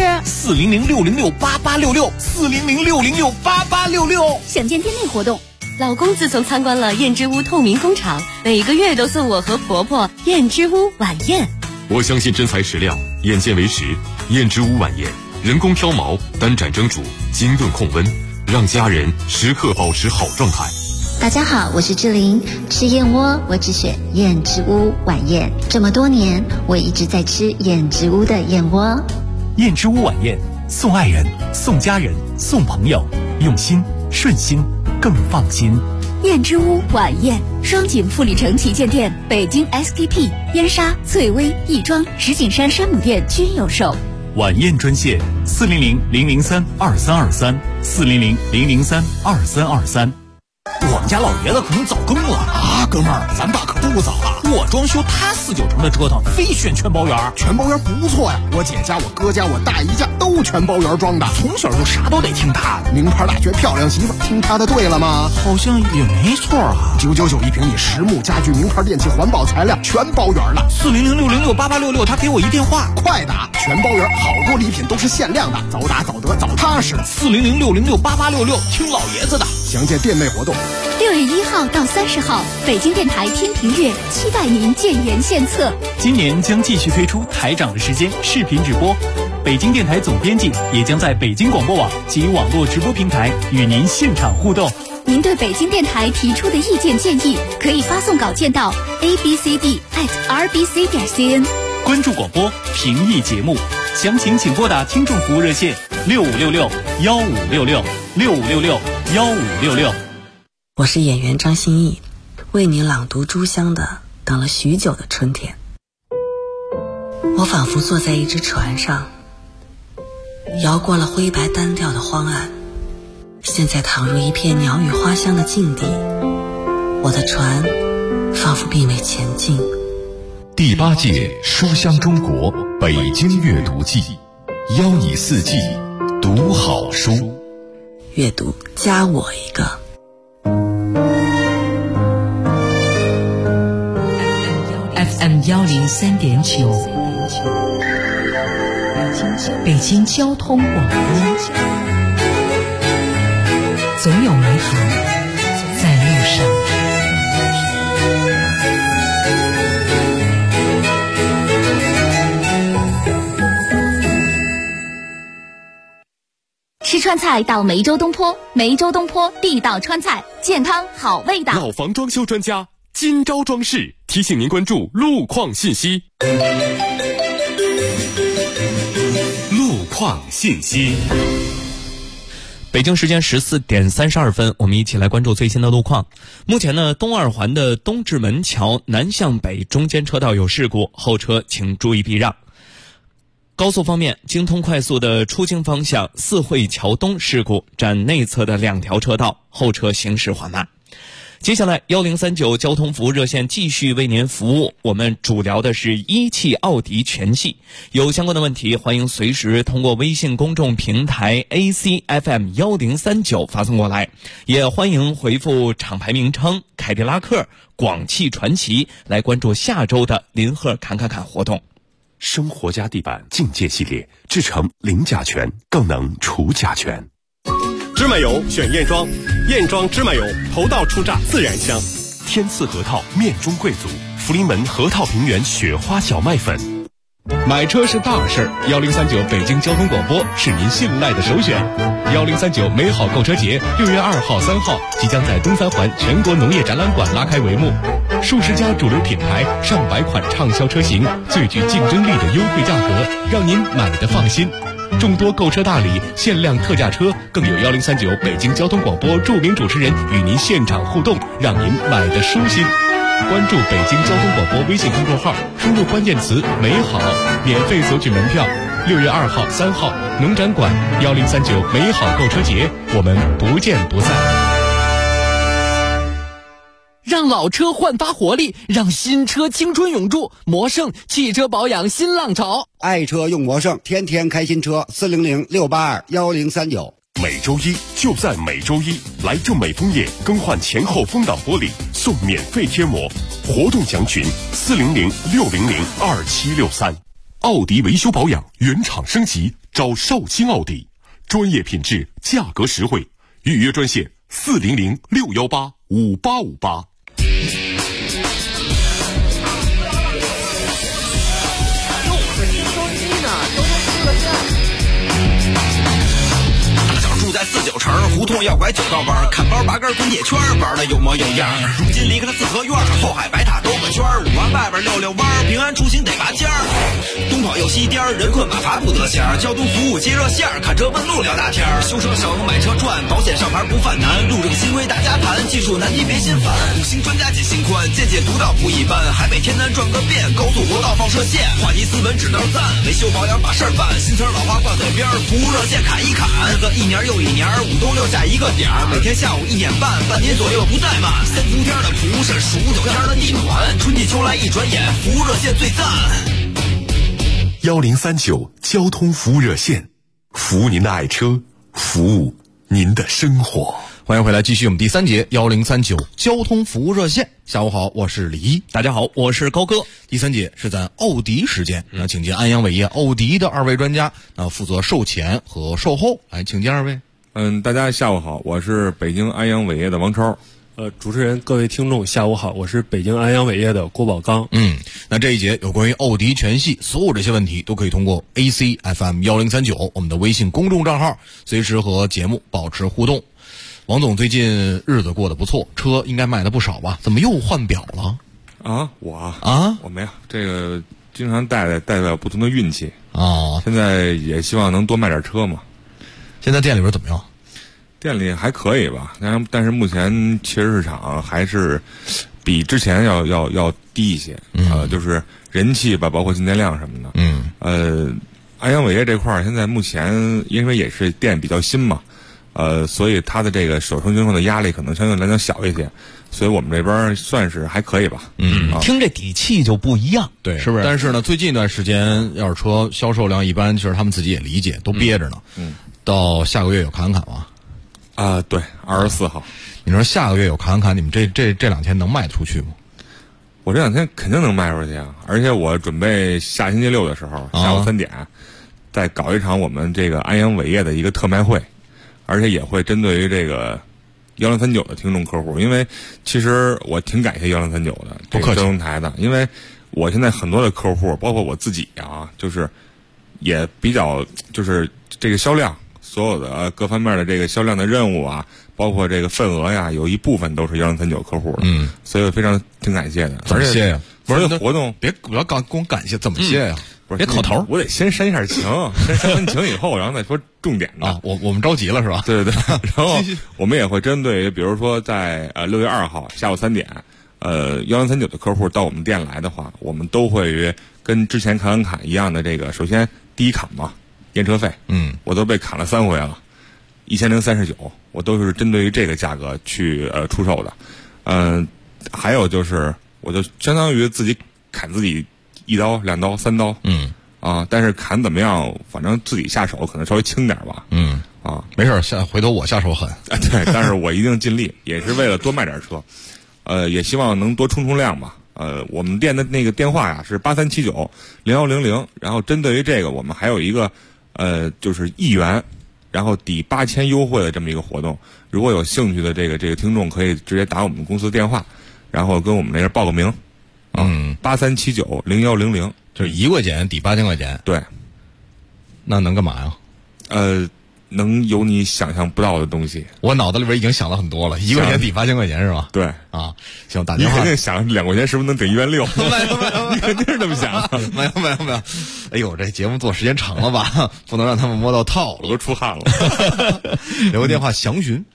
400-606-8866，400-606-8866。 想见店内活动。 老公自从参观了燕之屋透明工厂，每个月都送我和婆婆燕之屋晚宴。 我相信真材实料，眼见为实。燕之屋晚宴，人工挑毛，单盏蒸煮，精炖控温，让家人时刻保持好状态。 大家好，我是志玲，吃燕窝我只选燕之屋晚宴。这么多年，我一直在吃燕之屋的燕窝。 燕之屋晚宴，送爱人，送家人，送朋友，用心顺心更放心。 燕之屋晚宴，双井富力城旗舰店、北京 SKP、燕莎、翠微、亦庄、石景山山姆店均有售。 晚宴专线400-003-2323，400-003-2323。 我们家老爷子可能早更了啊，哥们儿，咱爸可不早了。我装修，他4-9成的折腾，非选全包园。 全包园不错呀，我姐家、我哥家、我大姨家都全包园装的，从小就啥都得听他的。名牌大学漂亮媳妇，听他的对了吗？ 好像也没错啊。 9991平米，实木家具、名牌电器、环保材料，全包园了。 400-606-8866，他给我一电话， 快打！全包园，好多礼品都是限量的，早打早得早踏实。 400-606-8866，听老爷子的。 详见店内活动。 6月1号到30号，北京电台天平月期待您建言献策。 今年将继续推出台长的时间视频直播，北京电台总编辑也将在北京广播网及网络直播平台与您现场互动。 您对北京电台提出的意见建议，可以发送稿件到 abcd@rbc.cn。 关注广播，评议节目，详情请拨打听众服务热线6566-1566，6566-1566。 我是演员张歆艺，为你朗读朱湘的《等了许久的春天》。我仿佛坐在一只船上，摇过了灰白单调的荒岸，现在躺入一片鸟语花香的境地，我的船仿佛并未前进。 第8届书香中国北京阅读季，邀你4季读好书。 阅读加我一个。 FM 103.9，北京交通广播，总有美好在路上。 吃川菜到梅州东坡，梅州东坡地道川菜，健康好味道。 老房装修专家金朝装饰提醒您关注路况信息。路况信息。 北京时间14点32分，我们一起来关注最新的路况。目前呢，东二环的东直门桥南向北中间车道有事故，后车请注意避让。高速方面，京通快速的出京方向四惠桥东事故，占内侧的2条车道，后车行驶缓慢。 接下来1039交通服务热线继续为您服务，我们主聊的是一汽奥迪全系。有相关的问题，欢迎随时通过微信公众平台 ACFM1039 发送过来，也欢迎回复厂牌名称凯迪拉克、广汽传祺来关注下周的林鹤侃侃侃活动。 生活家地板境界系列，制成零甲醛，更能除甲醛。 芝麻油选燕庄，燕庄芝麻油头道出榨自然香。 天赐核桃面中贵族，福临门核桃平原雪花小麦粉。 买车是大事，1039北京交通广播是您信赖的首选。1039美好购车节6月2号、3号即将在东三环全国农业展览馆拉开帷幕，数十家主流品牌、上百款畅销车型，最具竞争力的优惠价格，让您买得放心。众多购车大礼、限量特价车，更有1039北京交通广播著名主持人与您现场互动，让您买得舒心。关注北京交通广播微信公众号，输入关键词“美好”，免费索取门票。6月2号、3号，农展馆1039美好购车节，我们不见不散。 让老车焕发活力，让新车青春永驻。魔胜汽车保养新浪潮， 爱车用魔胜，天天开新车。400-682-1039。 每周一就在每周一，来正美枫叶更换前后风挡玻璃送免费贴膜，活动详询400-600-2763。奥迪维修保养原厂升级，找绍兴奥迪，专业品质，价格实惠，预约专线400-618-5858。 在49城胡同要拐9道弯，看包拔根滚铁圈，玩的有模有样。如今离开了四合院，后海白塔兜个圈，5环外边溜弯，平安出行得拔尖儿。东跑又西颠，人困马乏不得闲。交通服务接热线，看车问路聊大天。修车省，买车赚，保险上牌不犯难。路政新规大家谈，技术难题别心烦。5星专家解心宽，见解独到不一般。海北天南转个遍，高速国道放射线。话题斯文只能赞，维修保养把事儿办。新词老话挂嘴边，服务热线侃一侃。日子一年又一年，5都留下一个点儿，每天下午1点半，半年左右不怠慢。3伏天的蒲是数9天的逆暖，春季秋来一转眼，服务热线最赞。 1039交通服务热线，服务您的爱车，服务您的生活。 欢迎回来，继续我们第3节1039交通服务热线。下午好，我是李一。 大家好，我是高哥。 第3节是咱奥迪时间，那请进安阳伟业奥迪的2位专家，负责售前和售后。来，请进2位。 大家下午好，我是北京安阳伟业的王超。 主持人各位听众下午好，我是北京安阳伟业的郭宝刚。 那这一节有关于奥迪全系所有这些问题都可以通过 ACFM1039 我们的微信公众账号随时和节目保持互动。王总最近日子过得不错，车应该卖的不少吧？怎么又换表了？ 我没有，这个经常代表不同的运气啊。现在也希望能多卖点车嘛。 现在店里边怎么样？ 店里还可以吧，但是目前汽车市场还是比之前要低一些，就是人气吧，包括进店量什么的。安阳伟业这块现在目前因为也是店比较新嘛，所以它的这个首程经售的压力可能相对来讲小一些，所以我们这边算是还可以吧。 听这底气就不一样， 对， 是不是？ 但是呢，最近一段时间要是车销售量一般，其实他们自己也理解，都憋着呢。到下个月有侃侃吗？ 对，24号。 你说下个月有侃侃，你们这2天能卖出去吗？ 我这2天肯定能卖出去啊！而且我准备下星期6的时候，下午3点，再搞一场我们这个安阳伟业的一个特卖会，而且也会针对于这个1039的听众客户，因为其实我挺感谢1039的这个交通台的，因为我现在很多的客户，包括我自己啊，就是也比较就是这个销量。所有的各方面的这个销量的任务啊，包括这个份额呀，有一部分都是1039客户的，所以我非常挺感谢的。 怎么谢呀？ 不是活动， 不要跟我感谢，怎么谢呀？ 不是别口头， 我得先煽一下情，先煽完情以后，然后再说重点的。 我们着急了是吧？ 对。然后我们也会针对，比如说在6月2号下午3点，1039的客户到我们店来的话，我们都会跟之前侃一样的这个，首先第一砍嘛。验车费，我都被砍了3回了，1039，我都是针对于这个价格去出售的。 还有就是，我就相当于自己砍自己1刀、2刀、3刀，但是砍怎么样，反正自己下手可能稍微轻点吧， 没事，回头我下手狠， 对，但是我一定尽力，也是为了多卖点车，也希望能多冲量吧。我们店的那个电话呀是8379-0100，然后针对于这个，我们还有一个就是1元，然后抵8000优惠的这么一个活动。如果有兴趣的这个听众，可以直接打我们公司的电话，然后跟我们那边报个名。8379-0100， 就是1块钱抵8000块钱。 对， 那能干嘛呀？ 能有你想象不到的东西。 我脑子里边已经想了很多了，1块钱抵8000块钱是吧？ 对啊，行，打电话。 你肯定想2块钱是不是能顶1.6元？没有，你肯定是这么想。 没有。哎呦，这节目做时间长了吧？不能让他们摸到套， 我都出汗了。 留个电话详询。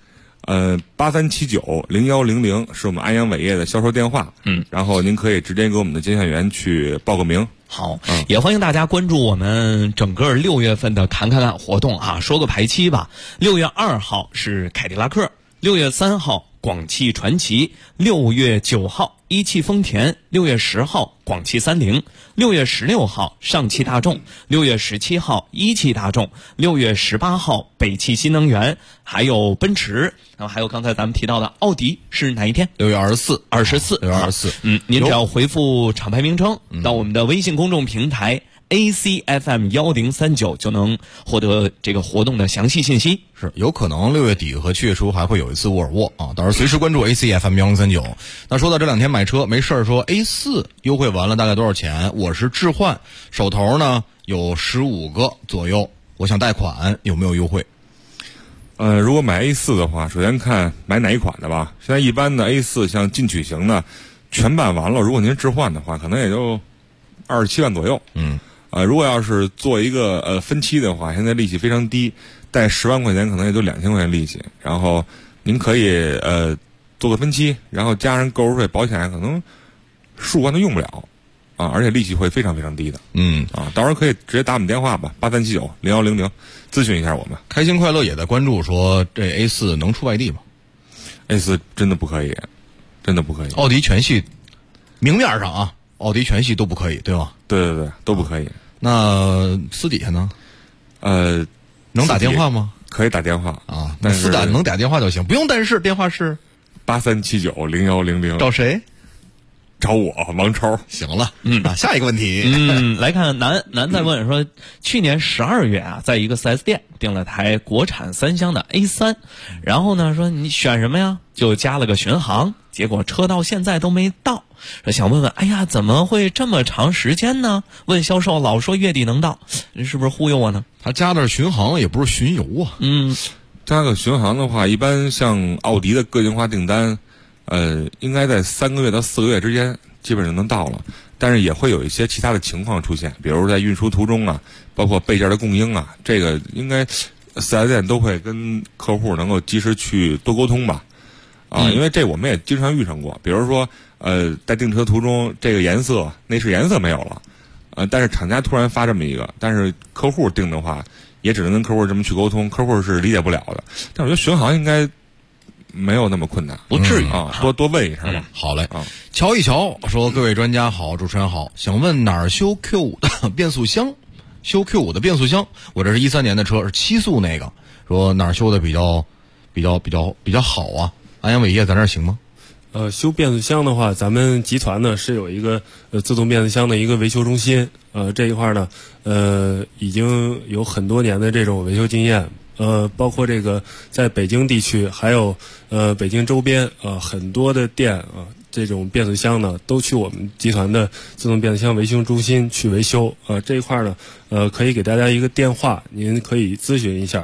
8379-0100是我们安阳伟业的销售电话。然后您可以直接给我们的接线员去报个名。 好，也欢迎大家关注我们整个6月份的侃活动啊！说个排期吧，6月2号是凯迪拉克，6月3号广汽传祺，6月9号一汽丰田，6月10号广汽30，6月16号上汽大众，6月17号一汽大众，6月18号北汽新能源，还有奔驰，然后还有刚才咱们提到的奥迪是哪一天 ？6月24。 6月24。您只要回复厂牌名称到我们的微信公众平台ACFM1039就能获得这个活动的详细信息。 是有可能6月底和7月初还会有一次沃尔沃啊，到时候随时关注 ACFM1039。那说到这2天买车没事儿，说 A4 优惠完了大概多少钱？我是置换，手头呢有15个左右，我想贷款，有没有优惠？ 如果买 A4 的话，首先看买哪一款的吧。现在一般的 A4 像进取型的全办完了，如果您置换的话，可能也就27万左右。如果要是做一个分期的话，现在利息非常低，贷10万块钱可能也就2000块钱利息。然后您可以做个分期，然后加上购置税、保险，可能15万都用不了啊，而且利息会非常非常低的。到时候可以直接打我们电话吧，8379-0100咨询一下我们。 开心快乐也在关注说这 A4 能出外地吗？ A4 真的不可以，真的不可以。 奥迪全系明面上啊，奥迪全系都不可以，对吧？ 对，都不可以。 那私底下呢？能打电话吗？ 可以打电话啊，但是能打电话就行，不用但是电话是 8379-0100。 找谁？ 找我王超。 行了，下一个问题。 来看南在问说，去年12月啊，在一个 4S 店订了台国产3厢的 A3，然后呢说你选什么呀？就加了个巡航，结果车到现在都没到。说想问问，哎呀，怎么会这么长时间呢？问销售老说月底能到，是不是忽悠我呢？ 他加的是巡航，也不是巡游啊。 加个巡航的话，一般像奥迪的个性化订单，应该在3个月到4个月之间基本上能到了，但是也会有一些其他的情况出现，比如在运输途中啊，包括备件的供应啊，这个应该4S店都会跟客户能够及时去多沟通吧。因为这我们也经常遇上过，比如说在订车途中这个颜色内饰颜色没有了，但是厂家突然发这么一个，但是客户订的话也只能跟客户这么去沟通，客户是理解不了的。但我觉得巡航应该没有那么困难， 不至于多问一声吧。 好嘞，瞧一瞧说各位专家好，主持人好，想问哪儿修 Q5 的变速箱？修 Q5 的变速箱，我这是13年的车，是7速那个，说哪儿修的比较好啊？安阳伟业在那儿行吗？ 修变速箱的话，咱们集团呢是有一个自动变速箱的一个维修中心，这一块呢已经有很多年的这种维修经验，包括这个在北京地区还有北京周边很多的店这种变速箱呢都去我们集团的自动变速箱维修中心去维修，这一块呢可以给大家一个电话，您可以咨询一下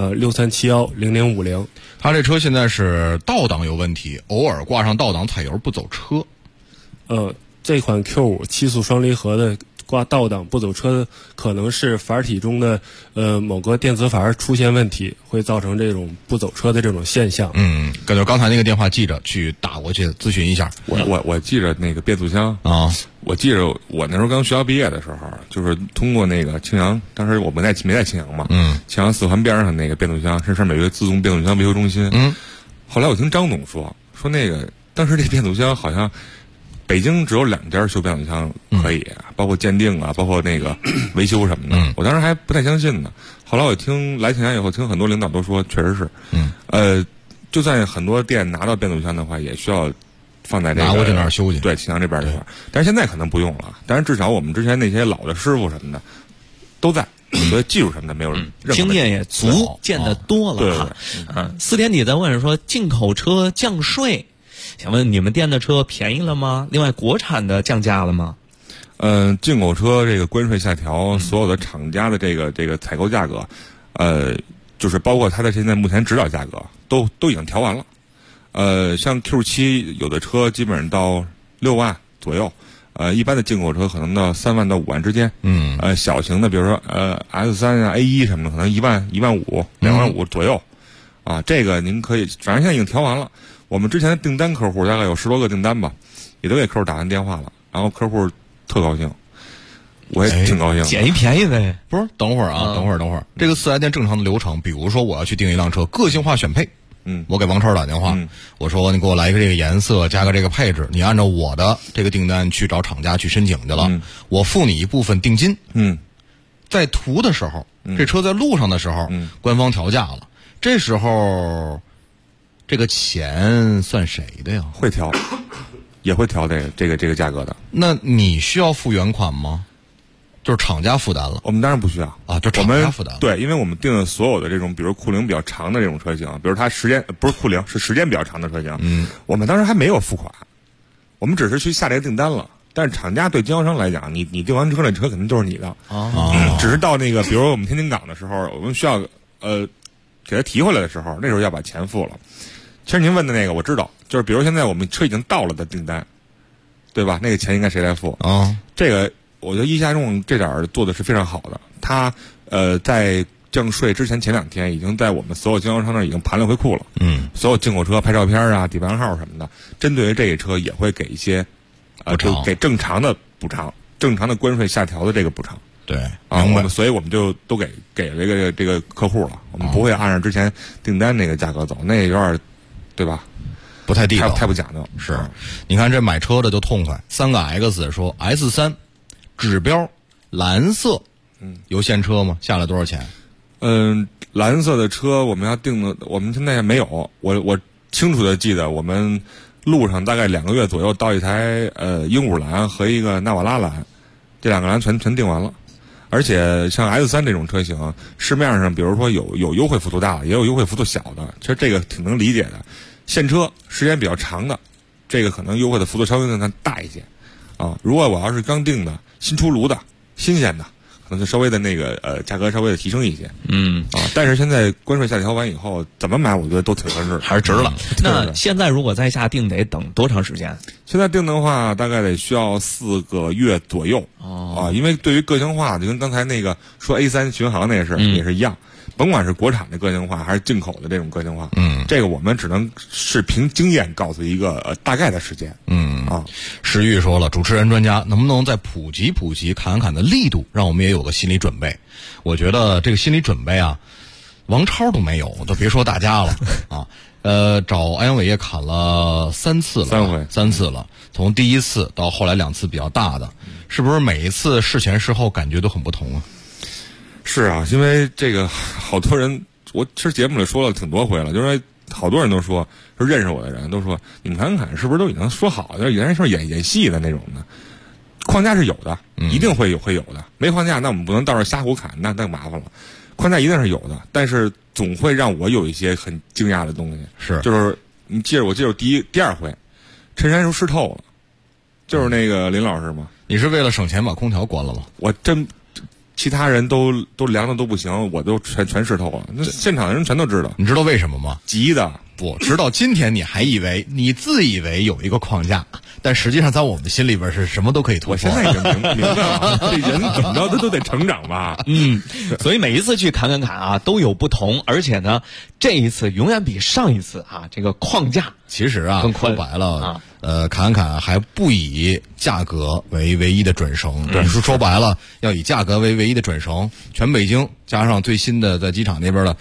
6371-0050。 他这车现在是倒档有问题，偶尔挂上倒档踩油不走车。 这款 Q5 7速双离合的挂倒档不走车，可能是阀体中的某个电子阀出现问题，会造成这种不走车的这种现象。 感觉刚才那个电话记着去打过去咨询一下。 我记着那个变速箱啊， 我记着我那时候刚学校毕业的时候，就是通过那个庆阳，当时我没在庆阳嘛，庆阳4环边上那个变速箱，上面有一个自动变速箱维修中心。后来我听张总说那个当时这变速箱好像北京只有2家修变速箱可以，包括鉴定啊，包括那个维修什么的。我当时还不太相信呢，后来我听来庆阳以后，听很多领导都说确实是。就算很多店拿到变速箱的话，也需要放在这个拿过去那儿修去， 对，庆阳这边这块。但是现在可能不用了，但是至少我们之前那些老的师傅什么的都在。所以技术什么的没有经验也足，见得多了哈。4点底在问说进口车降税，想问你们店的车便宜了吗？另外国产的降价了吗？ 进口车这个关税下调，所有的厂家的这个采购价格，就是包括它的现在目前指导价格都已经调完了。像 Q7 有的车基本上到6万左右。一般的进口车可能到3万到5万之间。小型的，比如说S3啊、A1 什么的，可能1万、1万5、2万5左右。这个您可以，反正现在已经调完了。我们之前的订单客户大概有10多个订单吧，也都给客户打完电话了，然后客户特高兴，我也挺高兴。 捡一便宜呗。 不是，等会儿啊，等会儿。这个4S店正常的流程，比如说我要去订一辆车，个性化选配。我给王超打电话，我说你给我来一个这个颜色，加个这个配置，你按照我的这个订单去找厂家去申请去了，我付你一部分定金。在途的时候，这车在路上的时候，官方调价了，这时候这个钱算谁的呀？ 会调，也会调这个价格的。 那你需要付原款吗？就是厂家负担了， 我们当然不需要啊，就厂家负担了。 对，因为我们订的所有的这种，比如库龄比较长的这种车型，比如它时间不是库龄，是时间比较长的车型，我们当时还没有付款，我们只是去下这个订单了。但是厂家对经销商来讲，你订完车，那车肯定都是你的。只是到那个，比如我们天津港的时候，我们需要给他提回来的时候，那时候要把钱付了。其实您问的那个我知道，就是比如现在我们车已经到了的订单，对吧？那个钱应该谁来付？这个。我觉得一加重这点做的是非常好的，他在降税之前2天已经在我们所有经销商那儿已经盘了回库了。所有进口车拍照片啊、底盘号什么的，针对于这个车也会给一些就给正常的补偿，正常的关税下调的这个补偿。 对所以我们就都给了这个客户了，我们不会按照之前订单那个价格走，那有点对吧？ 不太地道， 太不讲究。 是，你看这买车的就痛快，3个 X 说 S3。指标蓝色，有现车吗？下来多少钱？ 蓝色的车我们要订的，我们现在没有。我清楚的记得，我们路上大概2个月左右到一台鹦鹉蓝和一个纳瓦拉蓝，这2个蓝全订完了。而且像 S3 这种车型，市面上比如说有优惠幅度大的，也有优惠幅度小的，其实这个挺能理解的。现车时间比较长的，这个可能优惠的幅度稍微的大一些。如果我要是刚订的、新出炉的、新鲜的，可能就稍微的那个价格稍微的提升一些。但是现在关税下调完以后，怎么买我觉得都挺合适， 还是值了。那现在如果再下定得等多长时间？ 现在定的话，大概得需要4个月左右。因为对于个性化，就跟刚才那个说 A3 巡航那也是一样。甭管是国产的个性化还是进口的这种个性化，这个我们只能是凭经验告诉一个大概的时间。 石玉说了，主持人专家能不能再普及侃侃的力度，让我们也有个心理准备？我觉得这个心理准备啊，王超都没有，都别说大家了啊。找安阳伟业侃了3次了，3次了，从第1次到后来2次比较大的，是不是每一次事前事后感觉都很不同啊？ 是啊，因为这个好多人，我其实节目里说了挺多回了，就是好多人都说认识我的人都说，你们侃是不是都已经说好了，原来是演戏的那种的？框架是有的，一定会有的。没框架，那我们不能到时候瞎胡侃，那麻烦了。框架一定是有的，但是总会让我有一些很惊讶的东西。 是， 就是我记得第2回，衬衫都湿透了，就是那个林老师嘛。 你是为了省钱把空调关了吗？ 我真。其他人都凉的都不行，我都全湿透了。那现场的人全都知道。 你知道为什么吗？ 急的。 不，直到今天你还你自以为有一个框架，但实际上在我们心里边是什么都可以突破。 我现在已经明白了，这人怎么着都得成长吧。 所以每一次去侃啊都有不同，而且呢，这一次永远比上一次啊这个框架其实啊说白了侃还不以价格为唯一的准绳，对，说白了要以价格为唯一的准绳。全北京加上最新的在机场那边的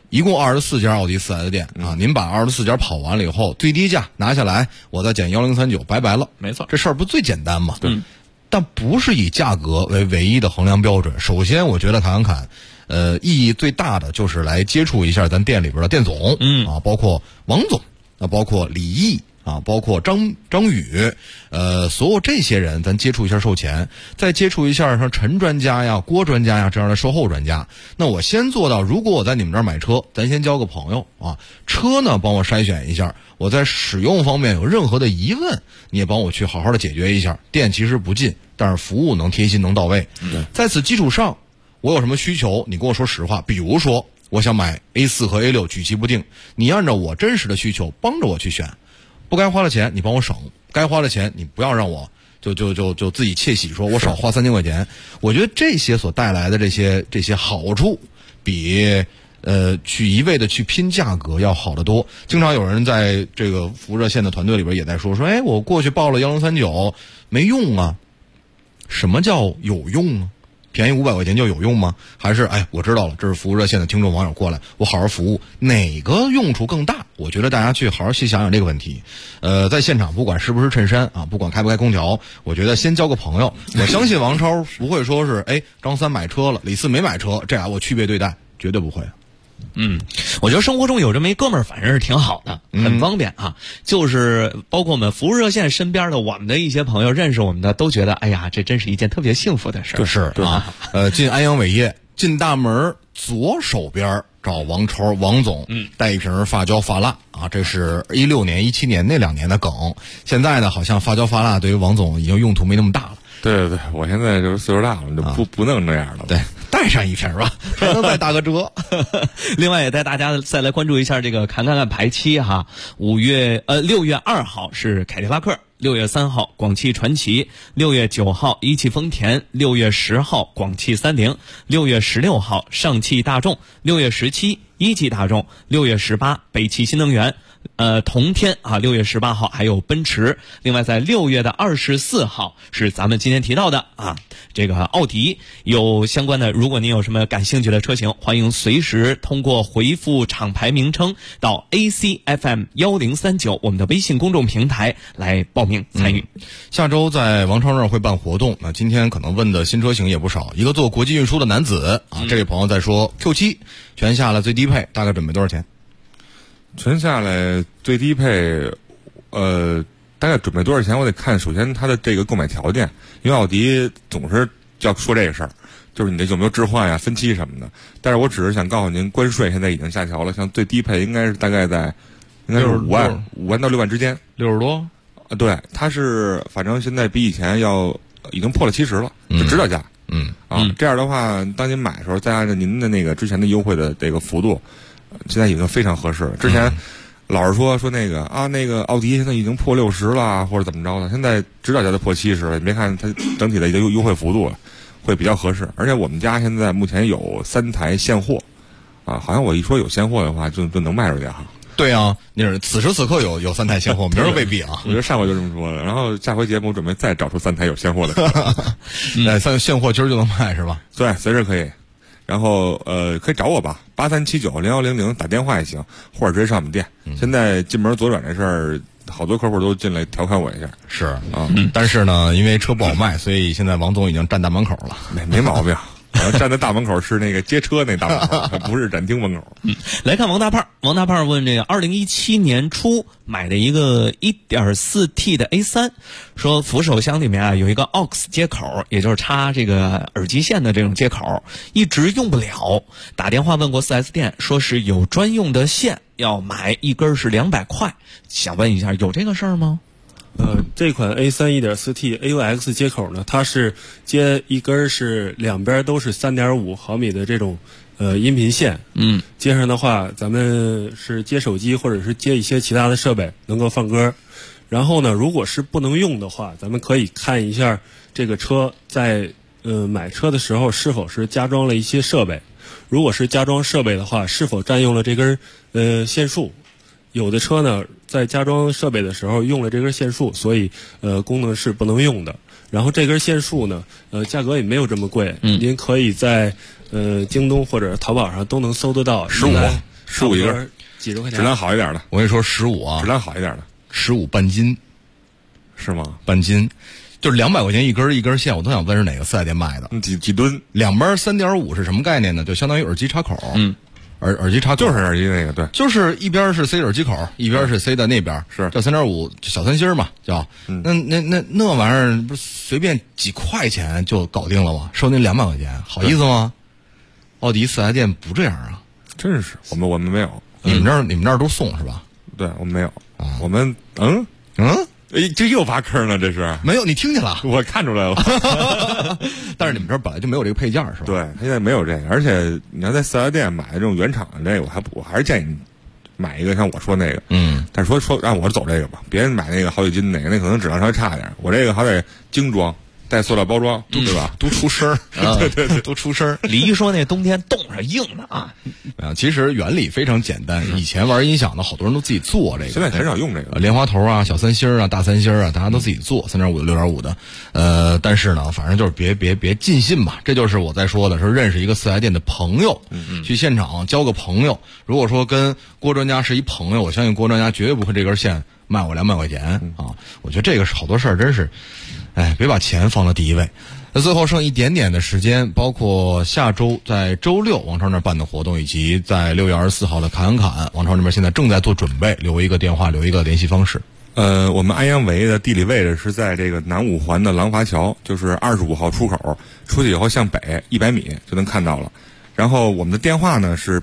一共24家奥迪4S店啊，您把24家跑完了以后，最低价拿下来，我再减1039，拜拜了。 没错， 这事儿不最简单吗？对。但不是以价格为唯一的衡量标准。首先，我觉得侃侃，意义最大的就是来接触一下咱店里边的店总，包括王总，包括李毅。包括张宇，所有这些人，咱接触一下售前，再接触一下像陈专家呀、郭专家呀这样的售后专家。那我先做到，如果我在你们这儿买车，咱先交个朋友啊。车呢，帮我筛选一下，我在使用方面有任何的疑问，你也帮我去好好的解决一下。店其实不近，但是服务能贴心能到位。在此基础上，我有什么需求，你跟我说实话。比如说，我想买 A4 和 A6，举棋不定，你按照我真实的需求帮着我去选。不该花的钱你帮我省，该花的钱你不要让我就自己窃喜，说我少花3000块钱。我觉得这些所带来的这些好处，比去一味的去拼价格要好得多。经常有人在这个服务热线的团队里边也在说，哎，我过去报了1039没用啊。什么叫有用啊？便宜500块钱就有用吗？还是我知道了，这是服务热线的听众网友过来，我好好服务，哪个用处更大？我觉得大家去好好细想想这个问题。在现场不管是不是衬衫啊，不管开不开空调，我觉得先交个朋友。我相信王超不会说是张三买车了，李四没买车，这俩我区别对待，绝对不会。 我觉得生活中有这么一哥们儿，反正是挺好的，很方便啊。就是包括我们服务热线身边的我们的一些朋友，认识我们的都觉得，哎呀，这真是一件特别幸福的事儿。 是啊，进安阳伟业，进大门左手边找王超王总，带一瓶发胶发蜡啊，这是16年、17年那2年的梗。现在呢，好像发胶发蜡对于王总已经用途没那么大了。 对，我现在就是岁数大了，就不弄这样了。 对，带上一瓶吧，还能再打个折。 另外也带大家再来关注一下这个看排期哈。6月2号是凯迪拉克，6月3号广汽传祺，6月9号一汽丰田，6月10号广汽30，6月16号上汽大众，6月17一汽大众，6月18北汽新能源。同天啊，6月18号还有奔驰。另外在6月的24号是咱们今天提到的啊，这个奥迪有相关的，如果您有什么感兴趣的车型，欢迎随时通过回复厂牌名称到 ACFM1039 我们的微信公众平台来报名参与。 下周在王超那儿会办活动，那今天可能问的新车型也不少。一个做国际运输的男子啊，这位朋友在说 Q7 全下来最低配大概准备多少钱？ 全下来最低配，大概准备多少钱？我得看，首先它的这个购买条件，因为奥迪总是要说这个事儿，就是你的有没有置换呀、分期什么的。但是我只是想告诉您，关税现在已经下调了，像最低配应该是大概在，应该是5万到6万之间 ，60多。 对，它是反正现在比以前已经破了70了，就指导价。这样的话，当您买的时候，再按照您的那个之前的优惠的这个幅度。现在已经非常合适了。之前老是说那个奥迪现在已经破60了，或者怎么着的，现在指导价都破70了。你别看它整体的一个优惠幅度了，会比较合适。而且我们家现在目前有3台现货，好像我一说有现货的话，就能卖出去哈。 对啊，你是此时此刻有3台现货，明儿未必啊。 我觉得上回就这么说的。然后下回节目准备再找出3台有现货的车。现货今儿就能卖是吧？ 对，随时可以。然后可以找我吧，83790100打电话也行，或者直接上我们店。现在进门左转这事儿，好多客户都进来调侃我一下。 是啊，但是呢，因为车不好卖，所以现在王总已经站大门口了。 没毛病。站在大门口是那个接车那大门口，不是展厅门口。 来看王大胖问这个2017年初买的一个 1.4T 的 A3， 说扶手箱里面有一个 AUX 接口，也就是插这个耳机线的这种接口，一直用不了。打电话问过 4S 店，说是有专用的线，要买一根是200块。想问一下，有这个事儿吗？ 这款 A3 1.4T AUX 接口呢，它是接一根是两边都是 3.5 毫米的这种音频线。接上的话，咱们是接手机或者是接一些其他的设备能够放歌。然后呢，如果是不能用的话，咱们可以看一下这个车在买车的时候是否是加装了一些设备。如果是加装设备的话，是否占用了这根线束。有的车呢，在加装设备的时候用了这根线束，所以功能是不能用的。然后这根线束呢，价格也没有这么贵，您可以在京东或者淘宝上都能搜得到， 15一根， 几十块钱， 质量好一点的。 我跟你说15啊， 质量好一点的 15半斤， 是吗？ 半斤，就是200块钱一根线，我都想问是哪个4S店卖的？ 几吨？ 两边3.5是什么概念呢？就相当于耳机插口。耳机插口就是耳机那个，对， 就是一边是塞耳机口，一边是塞在那边， 是叫3.5小三芯嘛，叫。那玩意儿不是随便几块钱就搞定了吗？收您200块钱，好意思吗？奥迪4S店不这样啊， 真是我们没有。 你们这儿都送是吧？ 对，我们没有。我们这又挖坑了，这是没有，你听见了？ 我看出来了。 但是你们这儿本来就没有这个配件是吧？ 对，现在没有这个，而且你要在4S店买这种原厂的这个，我还是建议你买一个像我说那个。但是说让我走这个吧，别人买那个好几斤那个，那可能质量稍微差一点。我这个还得精装，带塑料包装，对吧？ 都出声儿，对，都出声儿。 李一说那冬天冻上硬的啊。 其实原理非常简单。以前玩音响的好多人都自己做这个， 现在很少用这个莲花头啊、小三芯啊、大三芯啊，大家都自己做3.5的、6.5的。但是呢，反正就是别尽信吧。这就是我在说的，说认识一个4S店的朋友，去现场交个朋友。如果说跟郭专家是一朋友，我相信郭专家绝对不会这根线卖我200块钱啊。我觉得这个是好多事儿，真是，别把钱放到第一位。那最后剩一点点的时间，包括下周在周六王超那儿办的活动，以及在6月24号的侃，王超那边现在正在做准备，留一个电话，留一个联系方式。 我们安阳伟的地理位置是在这个南五环的廊筏桥，就是25号出口，出去以后向北100米就能看到了。然后我们的电话呢是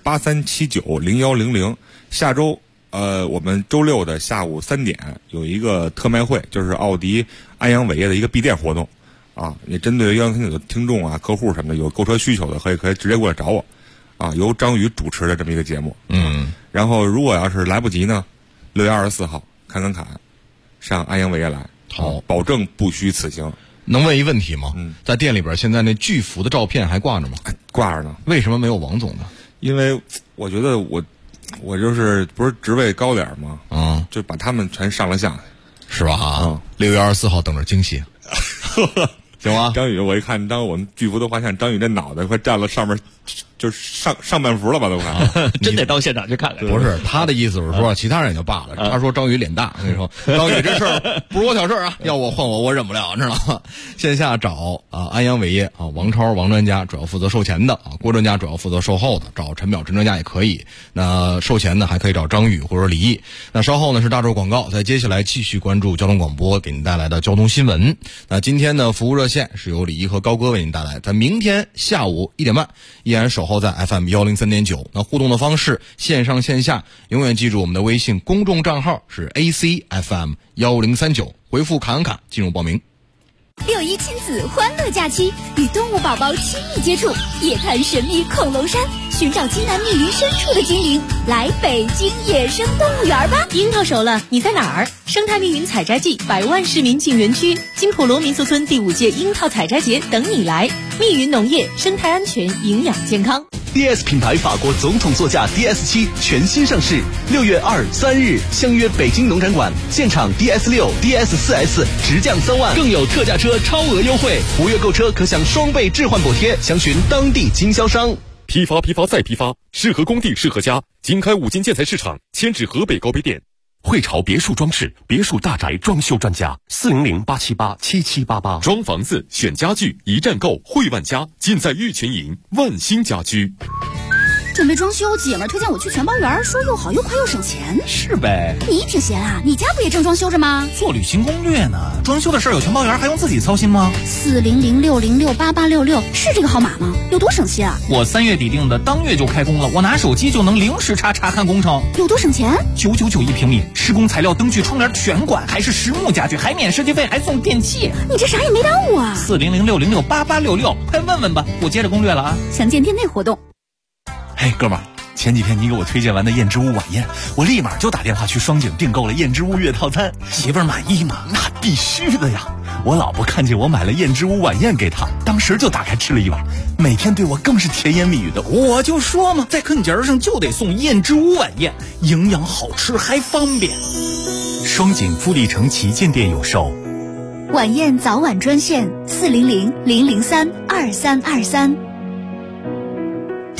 83790100。下周我们周六的下午3点有一个特卖会，就是奥迪安阳伟业的一个闭店活动。你针对113的听众啊、客户什么的有购车需求的，可以直接过来找我，由张宇主持的这么一个节目。然后如果要是来不及呢，6月24号侃，上安阳伟业来， 好， 保证不虚此行。 能问一问题吗？在店里边现在那巨幅的照片还挂着吗？ 挂着呢。 为什么没有王总呢？ 因为我觉得我就是不是职位高点吗？就把他们全上了相， 是吧？6月24号等着惊喜。行吗？ 张宇，我一看，当我们巨幅的画像，张宇这脑袋快占了上面，就是上半幅了吧，都快。 真得到现场去看看。 不是他的意思是说，其他人也就罢了。他说张宇脸大，我跟你说，张宇这事儿不是我小事啊，要我换我忍不了，知道吗？线下找安阳伟业王超王专家主要负责售前的郭专家主要负责售后的，找陈淼陈专家也可以。那售前呢还可以找张宇或者李毅。那稍后呢是大洲广告，在接下来继续关注交通广播给您带来的交通新闻。那今天呢服务热线是由李毅和高哥为您带来，在明天下午1点半依然守候在 FM 103.9。那互动的方式线上线下永远记住我们的微信公众账号是 ACFM 1039，回复侃进入报名。 6·1亲子欢乐假期，与动物宝宝亲密接触，夜探神秘恐龙山，寻找津南密云深处的精灵，来北京野生动物园吧！ 樱桃熟了，你在哪儿？生态密云采摘季，100万市民进园区，金普罗民宿村第5届樱桃采摘节等你来。密云农业，生态安全，营养健康。 DS 品牌法国总统座驾 DS7 全新上市，6月2、3日相约北京农展馆，现场 DS6、DS4S 直降3万，更有特价车超额优惠，5月购车可享双倍置换补贴，详询当地经销商。 批发再批发，适合工地适合家。经开5金建材市场，迁至河北高碑店。汇潮别墅装饰，别墅大宅装修专家，400-878-7788。装房子选家具，一站购汇万家，尽在玉泉营万兴家居。 准备装修，姐们推荐我去全包园，说又好又快又省钱。 是呗， 你挺闲啊，你家不也正装修着吗？ 做旅行攻略呢，装修的事儿有全包园，还用自己操心吗 ？400-606-8866是这个号码吗？有多省心啊？ 我3月底定的，当月就开工了，我拿手机就能零时查看工程， 有多省钱 ？999一平米，施工材料、灯具、窗帘全管，还是实木家具，还免设计费，还送电器。 你这啥也没耽误啊 ！400-606-8866，快问问吧，我接着攻略了啊。 详见店内活动。 嘿，哥们儿，前几天你给我推荐完的燕之屋晚宴，我立马就打电话去双井订购了燕之屋月套餐。媳妇儿满意吗？那必须的呀！我老婆看见我买了燕之屋晚宴给她，当时就打开吃了一碗，每天对我更是甜言蜜语的。我就说嘛，在坑节上就得送燕之屋晚宴，营养好吃还方便。 双井富力城旗舰店有售。 晚宴早晚专线400-003-2323。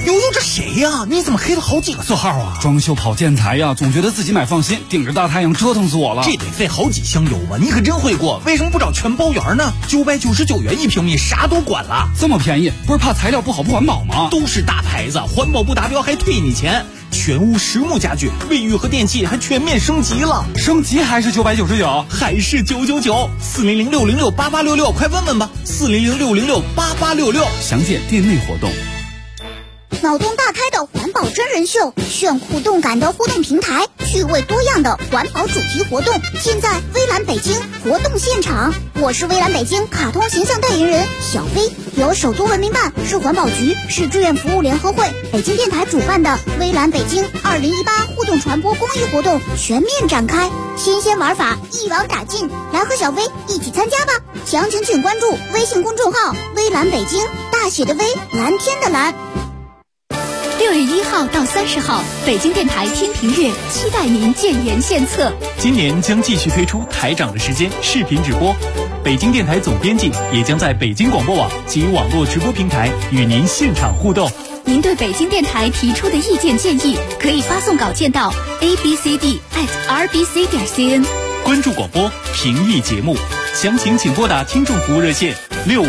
呦，这谁呀？你怎么黑了好几个色号啊？ 装修跑建材呀，总觉得自己买放心，顶着大太阳折腾死我了。 这得费好几箱油吧？你可真会过，为什么不找全包圆呢？999元1平米，啥都管了。 这么便宜，不是怕材料不好不环保吗？ 都是大牌子，环保不达标还退你钱。全屋实木家具，卫浴和电器还全面升级了。 升级还是999， 还是999，400-606-8866，快问问吧，400-606-8866， 详见店内活动。 脑洞大开的环保真人秀，炫酷动感的互动平台，趣味多样的环保主题活动，尽在微蓝北京活动现场。我是微蓝北京卡通形象代言人小飞，由首都文明办、市环保局、市志愿服务联合会、北京电台主办的微蓝北京2018互动传播公益活动全面展开，新鲜玩法一网打尽，来和小飞一起参加吧！详情请关注微信公众号微蓝北京，大写的微，蓝天的蓝。 6月1号到30号，北京电台天平月期待您建言献策。 今年将继续推出台长的时间视频直播，北京电台总编辑也将在北京广播网及网络直播平台与您现场互动。 您对北京电台提出的意见建议，可以发送稿件到 abcd@rbc.cn。 关注广播，评议节目，详情请拨打听众服务热线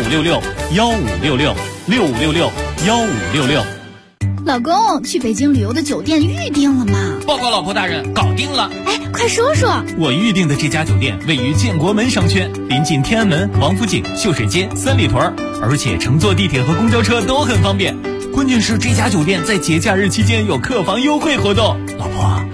6566-1566，6566-1566。 老公，去北京旅游的酒店预定了吗？ 报告老婆大人，搞定了。 哎，快说说。 我预定的这家酒店位于建国门商圈，临近天安门、王府井、秀水街、三里屯，而且乘坐地铁和公交车都很方便。关键是这家酒店在节假日期间有客房优惠活动。老婆，